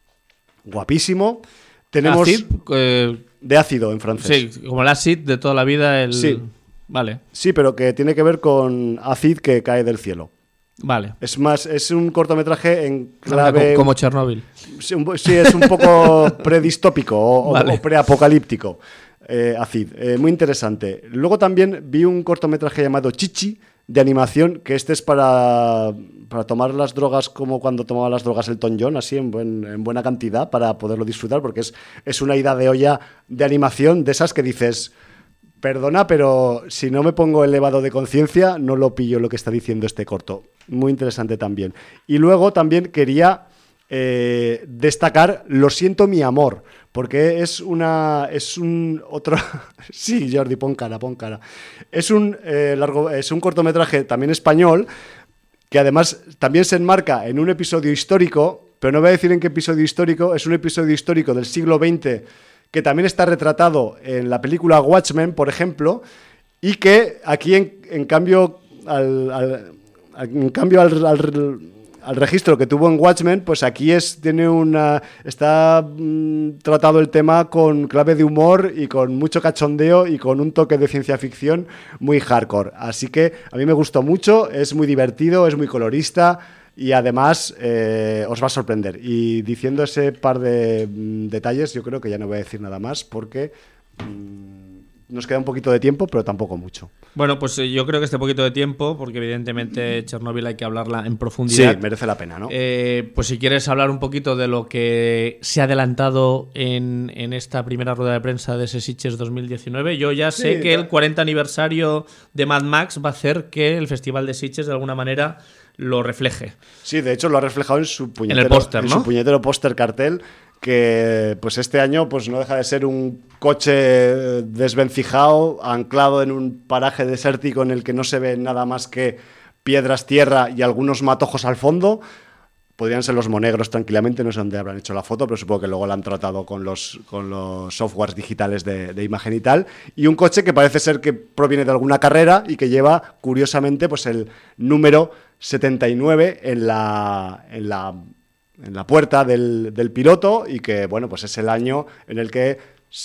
S2: guapísimo. Tenemos
S3: Acid, eh,
S2: de ácido en francés.
S3: Sí, como el acid de toda la vida. El...
S2: Sí.
S3: Vale.
S2: Sí, pero que tiene que ver con acid que cae del cielo.
S3: Vale.
S2: Es más, es un cortometraje en
S3: Como,
S2: clave...
S3: como Chernóbil.
S2: Sí, un, sí, es un poco predistópico o,
S3: vale.
S2: o preapocalíptico. Eh, Acid, eh, muy interesante. Luego también vi un cortometraje llamado Chichi, de animación, que este es para, para tomar las drogas como cuando tomaba las drogas Elton John, así en, buen, en buena cantidad, para poderlo disfrutar, porque es, es una ida de olla de animación de esas que dices... Perdona, pero si no me pongo elevado de conciencia, no lo pillo lo que está diciendo este corto. Muy interesante también. Y luego también quería eh, destacar Lo siento, mi amor, porque es una... es un otro... sí, Jordi, pon cara, pon cara. Es un, eh, largo, es un cortometraje también español, que además también se enmarca en un episodio histórico, pero no voy a decir en qué episodio histórico, es un episodio histórico del siglo veinte, que también está retratado en la película Watchmen, por ejemplo, y que aquí, en, en cambio, al, al, en cambio al, al, al registro que tuvo en Watchmen, pues aquí es, tiene una, está mmm, tratado el tema con clave de humor y con mucho cachondeo y con un toque de ciencia ficción muy hardcore. Así que a mí me gustó mucho, es muy divertido, es muy colorista, y además eh, os va a sorprender. Y diciendo ese par de mm, detalles, yo creo que ya no voy a decir nada más porque mm, nos queda un poquito de tiempo, pero tampoco mucho.
S3: Bueno, pues eh, yo creo que este poquito de tiempo, porque evidentemente Chernóbil hay que hablarla en profundidad.
S2: Sí, merece la pena, ¿no?
S3: Eh, pues si quieres hablar un poquito de lo que se ha adelantado en, en esta primera rueda de prensa de ese Sitges dos mil diecinueve, yo ya sé
S2: sí,
S3: que
S2: ya.
S3: el cuarenta aniversario de Mad Max va a hacer que el Festival de Sitges de alguna manera lo refleje.
S2: Sí, de hecho lo ha reflejado en su puñetero,
S3: en el póster, ¿no?
S2: En su puñetero póster cartel, que pues este año pues no deja de ser un coche desvencijado, anclado en un paraje desértico en el que no se ve nada más que piedras, tierra y algunos matojos al fondo. Podrían ser los Monegros tranquilamente, no sé dónde habrán hecho la foto, pero supongo que luego la han tratado con los, con los softwares digitales de, de imagen y tal. Y un coche que parece ser que proviene de alguna carrera y que lleva, curiosamente, pues el número setenta y nueve en la, en la, en la puerta del, del piloto, y que, bueno, pues es el año en el que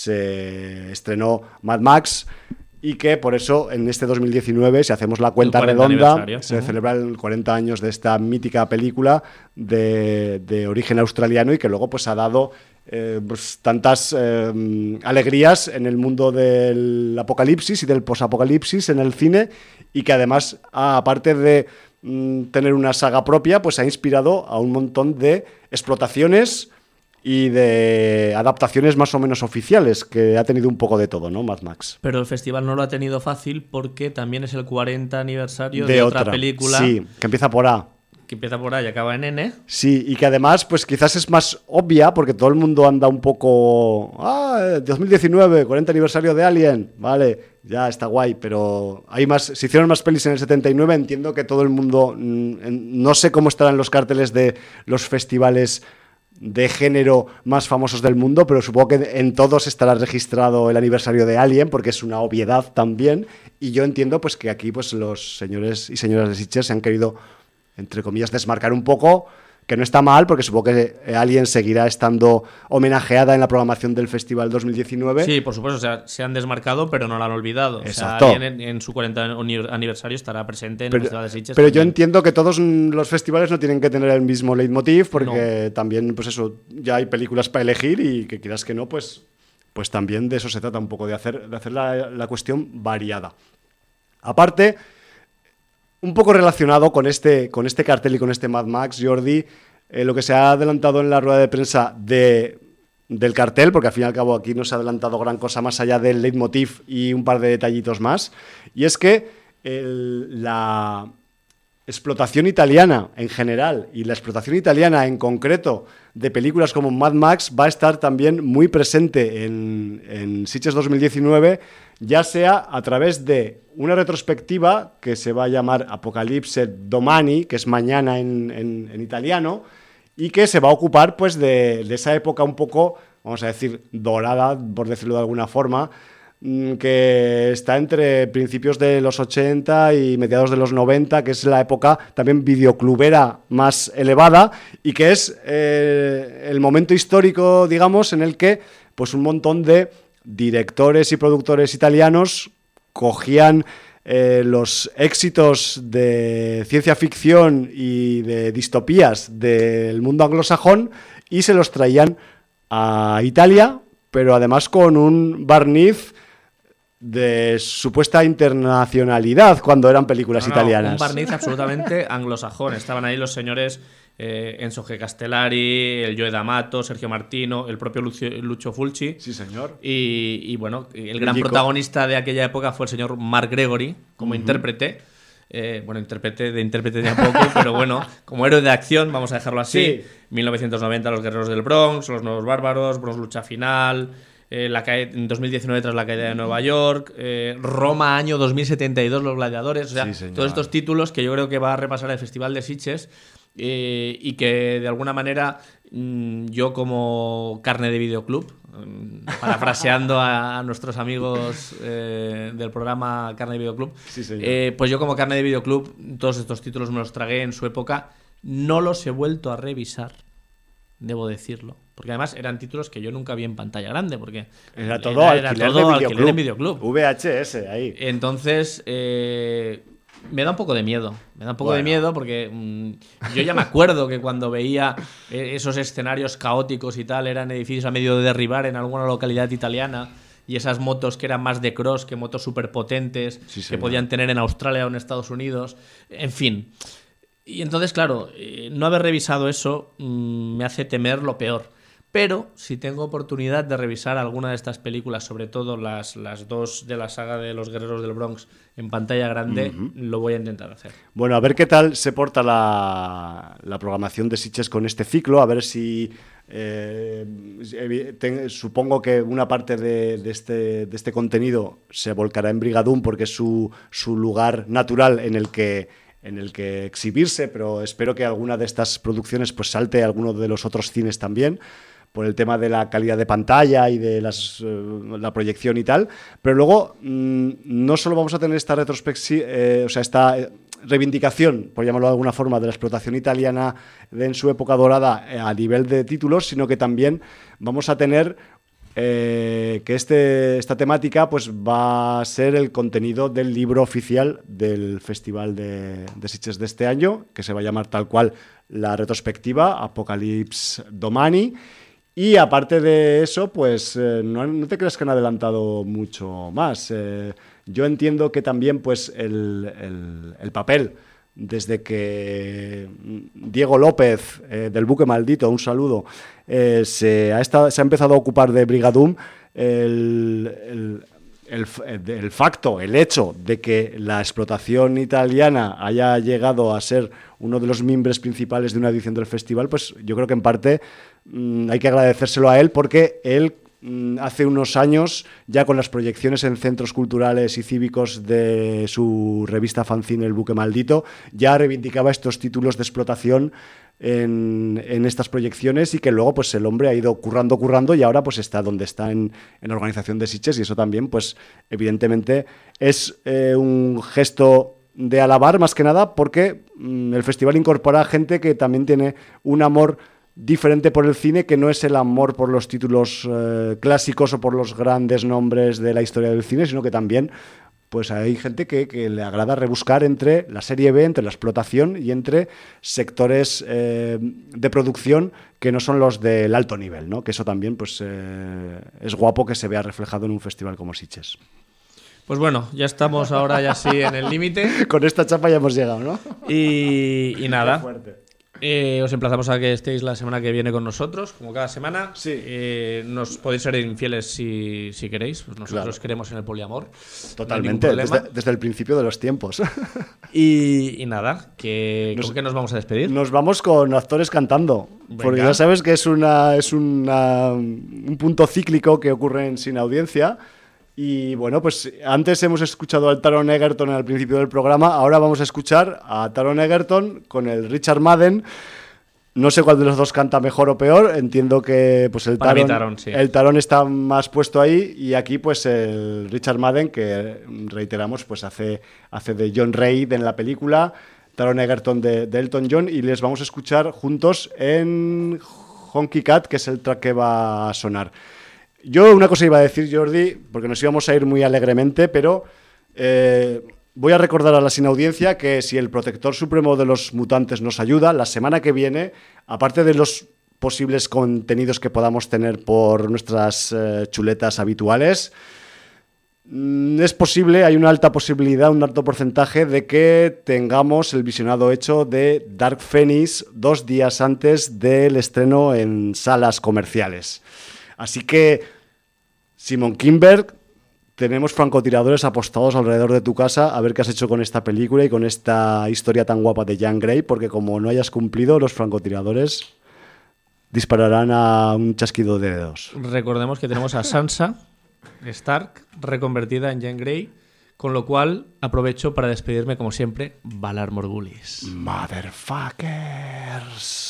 S2: se estrenó Mad Max. Y que por eso en este dos mil diecinueve, si hacemos la cuenta redonda, se uh-huh. celebran cuarenta años de esta mítica película de, de origen australiano y que luego pues ha dado eh, pues, tantas eh, alegrías en el mundo del apocalipsis y del posapocalipsis en el cine, y que además, aparte de mm, tener una saga propia, pues ha inspirado a un montón de explotaciones y de adaptaciones más o menos oficiales, que ha tenido un poco de todo, ¿no? Mad Max.
S3: Pero el festival no lo ha tenido fácil porque también es el cuarenta aniversario de, de otra, otra película.
S2: Sí, que empieza por A.
S3: Que empieza por A y acaba en N.
S2: Sí, y que además, pues quizás es más obvia, porque todo el mundo anda un poco... Ah, dos mil diecinueve, cuarenta aniversario de Alien. Vale, ya está guay, pero hay más... Se hicieron más pelis en el setenta y nueve, entiendo que todo el mundo... No sé cómo estarán los carteles de los festivales de género más famosos del mundo, pero supongo que en todos estará registrado el aniversario de Alien, porque es una obviedad también, y yo entiendo pues que aquí pues los señores y señoras de Sitges se han querido, entre comillas, desmarcar un poco, que no está mal, porque supongo que Alien seguirá estando homenajeada en la programación del Festival dos mil diecinueve.
S3: Sí, por supuesto, o sea, se han desmarcado, pero no la han olvidado.
S2: Exacto.
S3: O sea, Alien en, en su cuarenta aniversario estará presente en
S2: pero,
S3: el Festival de Sitges.
S2: Pero
S3: también.
S2: Yo entiendo que todos los festivales no tienen que tener el mismo leitmotiv, porque no. También, pues eso, ya hay películas para elegir, y que quieras que no, pues, pues también de eso se trata un poco, de hacer, de hacer la, la cuestión variada. Aparte, un poco relacionado con este, con este cartel y con este Mad Max, Jordi, eh, lo que se ha adelantado en la rueda de prensa de, del cartel, porque al fin y al cabo aquí no se ha adelantado gran cosa más allá del leitmotiv y un par de detallitos más, y es que el, la explotación italiana en general y la explotación italiana en concreto de películas como Mad Max va a estar también muy presente en, en Sitges dos mil diecinueve, ya sea a través de una retrospectiva que se va a llamar Apocalipse Domani, que es mañana en, en, en italiano, y que se va a ocupar pues de, de esa época un poco, vamos a decir, dorada, por decirlo de alguna forma, que está entre principios de los ochenta y mediados de los noventa, que es la época también videoclubera más elevada y que es eh, el momento histórico, digamos, en el que pues un montón de directores y productores italianos cogían eh, los éxitos de ciencia ficción y de distopías del mundo anglosajón y se los traían a Italia, pero además con un barniz de supuesta internacionalidad cuando eran películas
S3: no, no,
S2: italianas.
S3: Un barniz absolutamente anglosajón. Estaban ahí los señores eh, Enzo G. Castellari, el Joe D'Amato, Sergio Martino, el propio Lucio, Lucio Fulci.
S2: Sí, señor.
S3: Y, y bueno, el gran
S2: Rico.
S3: protagonista de aquella época fue el señor Mark Gregory, como
S2: Uh-huh.
S3: intérprete. Eh, bueno, intérprete de intérprete de a poco, pero bueno, como héroe de acción, vamos a dejarlo así.
S2: Sí.
S3: mil novecientos noventa, Los Guerreros del Bronx, Los Nuevos Bárbaros, Bronx Lucha Final. Eh, la ca- en dos mil diecinueve tras la caída de Nueva York, eh, Roma año dos mil setenta y dos, Los Gladiadores, o sea,
S2: Sí,
S3: todos estos títulos que yo creo que va a repasar el Festival de Sitges eh, y que de alguna manera mmm, yo como carne de videoclub, mmm, parafraseando a, a nuestros amigos eh, del programa Carne de Videoclub,
S2: Sí, señor.
S3: eh, pues yo como carne de videoclub todos estos títulos me los tragué en su época, no los he vuelto a revisar, debo decirlo. Porque además eran títulos que yo nunca vi en pantalla grande, porque
S2: Era todo
S3: era,
S2: alquiler,
S3: era todo
S2: de
S3: alquiler
S2: videoclub.
S3: en videoclub.
S2: V H S, ahí.
S3: Entonces, eh, me da un poco de miedo. Me da un poco
S2: Bueno.
S3: de miedo porque mmm, yo ya me acuerdo que cuando veía eh, esos escenarios caóticos y tal, eran edificios a medio de derribar en alguna localidad italiana. Y esas motos que eran más de cross que motos superpotentes
S2: Sí,
S3: que
S2: señor.
S3: podían tener en Australia o en Estados Unidos. En fin. Y entonces, claro, eh, no haber revisado eso mmm, me hace temer lo peor. Pero si tengo oportunidad de revisar alguna de estas películas, sobre todo las, las dos de la saga de Los Guerreros del Bronx en pantalla grande, uh-huh. lo voy a intentar hacer.
S2: Bueno, a ver qué tal se porta la, la programación de Sitges con este ciclo, a ver si... Eh, te, supongo que una parte de, de, este, de este contenido se volcará en Brigadoon porque es su, su lugar natural en el que... en el que exhibirse, pero espero que alguna de estas producciones pues salte a alguno de los otros cines también, por el tema de la calidad de pantalla y de las, uh, la proyección y tal. Pero luego mmm, no solo vamos a tener esta retrospección, eh, o sea, esta reivindicación, por llamarlo de alguna forma, de la explotación italiana de, en su época dorada eh, a nivel de títulos, sino que también vamos a tener Eh, que este, esta temática pues va a ser el contenido del libro oficial del Festival de, de Sitges de este año, que se va a llamar tal cual la retrospectiva Apocalipse Domani. Y aparte de eso, pues eh, no, no te creas que han adelantado mucho más. Eh, yo entiendo que también pues el, el, el papel, desde que Diego López, eh, del Buque Maldito, un saludo, eh, se, ha estado, se ha empezado a ocupar de Brigadoon, el, el, el, el facto, el hecho de que la explotación italiana haya llegado a ser uno de los mimbres principales de una edición del festival, pues yo creo que en parte mmm, hay que agradecérselo a él, porque él hace unos años, ya con las proyecciones en centros culturales y cívicos de su revista fanzine El Buque Maldito, ya reivindicaba estos títulos de explotación en, en estas proyecciones, y que luego pues el hombre ha ido currando, currando y ahora pues está donde está en, en la organización de Sitges, y eso también pues evidentemente es eh, un gesto de alabar, más que nada porque mmm, el festival incorpora a gente que también tiene un amor diferente por el cine, que no es el amor por los títulos eh, clásicos o por los grandes nombres de la historia del cine, sino que también pues hay gente que, que le agrada rebuscar entre la serie B, entre la explotación y entre sectores eh, de producción que no son los del alto nivel, ¿no? Que eso también pues eh, es guapo que se vea reflejado en un festival como Sitges.
S3: Pues bueno, ya estamos ahora ya sí en el límite.
S2: Con esta chapa ya hemos llegado, ¿no?
S3: Y, y nada. Eh, os emplazamos a que estéis la semana que viene con nosotros, como cada semana.
S2: Sí.
S3: Eh, nos podéis ser infieles si, si queréis. Pues nosotros claro. queremos en el poliamor.
S2: Totalmente, no desde, desde el principio de los tiempos.
S3: Y, y nada, que, nos, ¿con qué nos vamos a despedir?
S2: Nos vamos con actores cantando. Venga. Porque ya sabes que es, una, es una, un punto cíclico que ocurre en Sin Audiencia. Y bueno, pues antes hemos escuchado al Taron Egerton al principio del programa, ahora vamos a escuchar a Taron Egerton con el Richard Madden. No sé cuál de los dos canta mejor o peor, entiendo que pues el Taron, Taron, sí. el Taron está más puesto ahí y aquí pues el Richard Madden, que reiteramos, pues hace, hace de John Reid en la película, Taron Egerton de, de Elton John, y les vamos a escuchar juntos en Honky Cat, que es el track que va a sonar. Yo una cosa iba a decir, Jordi, porque nos íbamos a ir muy alegremente, pero eh, voy a recordar a la sin audiencia que si el protector supremo de los mutantes nos ayuda, la semana que viene, aparte de los posibles contenidos que podamos tener por nuestras eh, chuletas habituales, mm, es posible, hay una alta posibilidad, un alto porcentaje de que tengamos el visionado hecho de Dark Phoenix dos días antes del estreno en salas comerciales. Así que, Simon Kinberg, tenemos francotiradores apostados alrededor de tu casa a ver qué has hecho con esta película y con esta historia tan guapa de Jean Grey, porque como no hayas cumplido, los francotiradores dispararán a un chasquido de dedos.
S3: Recordemos que tenemos a Sansa Stark reconvertida en Jean Grey, con lo cual aprovecho para despedirme, como siempre, Valar Morghulis.
S2: Motherfuckers.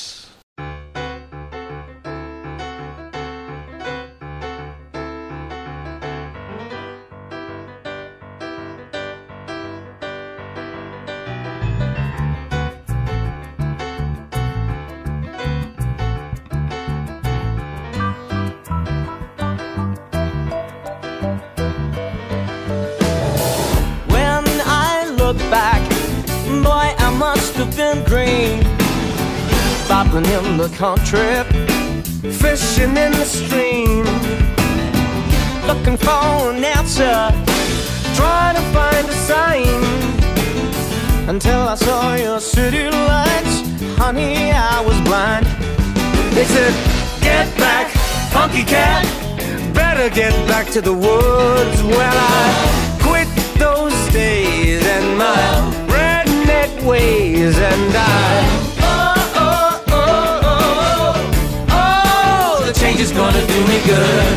S1: Green, bopping in the country, fishing in the stream, looking for an answer, trying to find a sign, until I saw your city lights, honey, I was blind. They said, get back, funky cat, better get back to the woods. Well, I quit those days and my ways and I oh, oh, oh, oh, oh, the change is gonna do me good.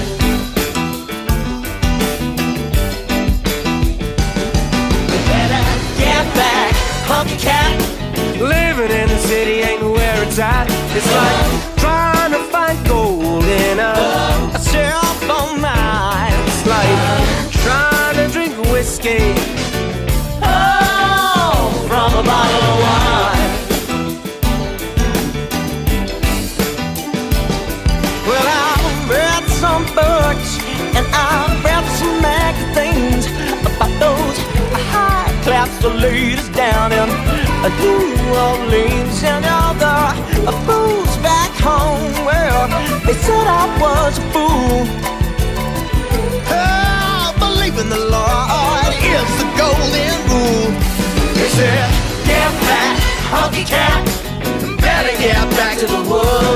S1: Better get back, hunky cat. Living in the city ain't where it's at. It's like trying to find gold in a, a cell phone mine. It's like trying to drink whiskey from a bottle of wine. Well, I've read some books and I've read some magazines about those high-class ladies down in New Orleans and all the fools back home. Well, they said I was a fool. Oh, believing the Lord is the golden rule. They said, get back, hunky cat, better get back to the woods.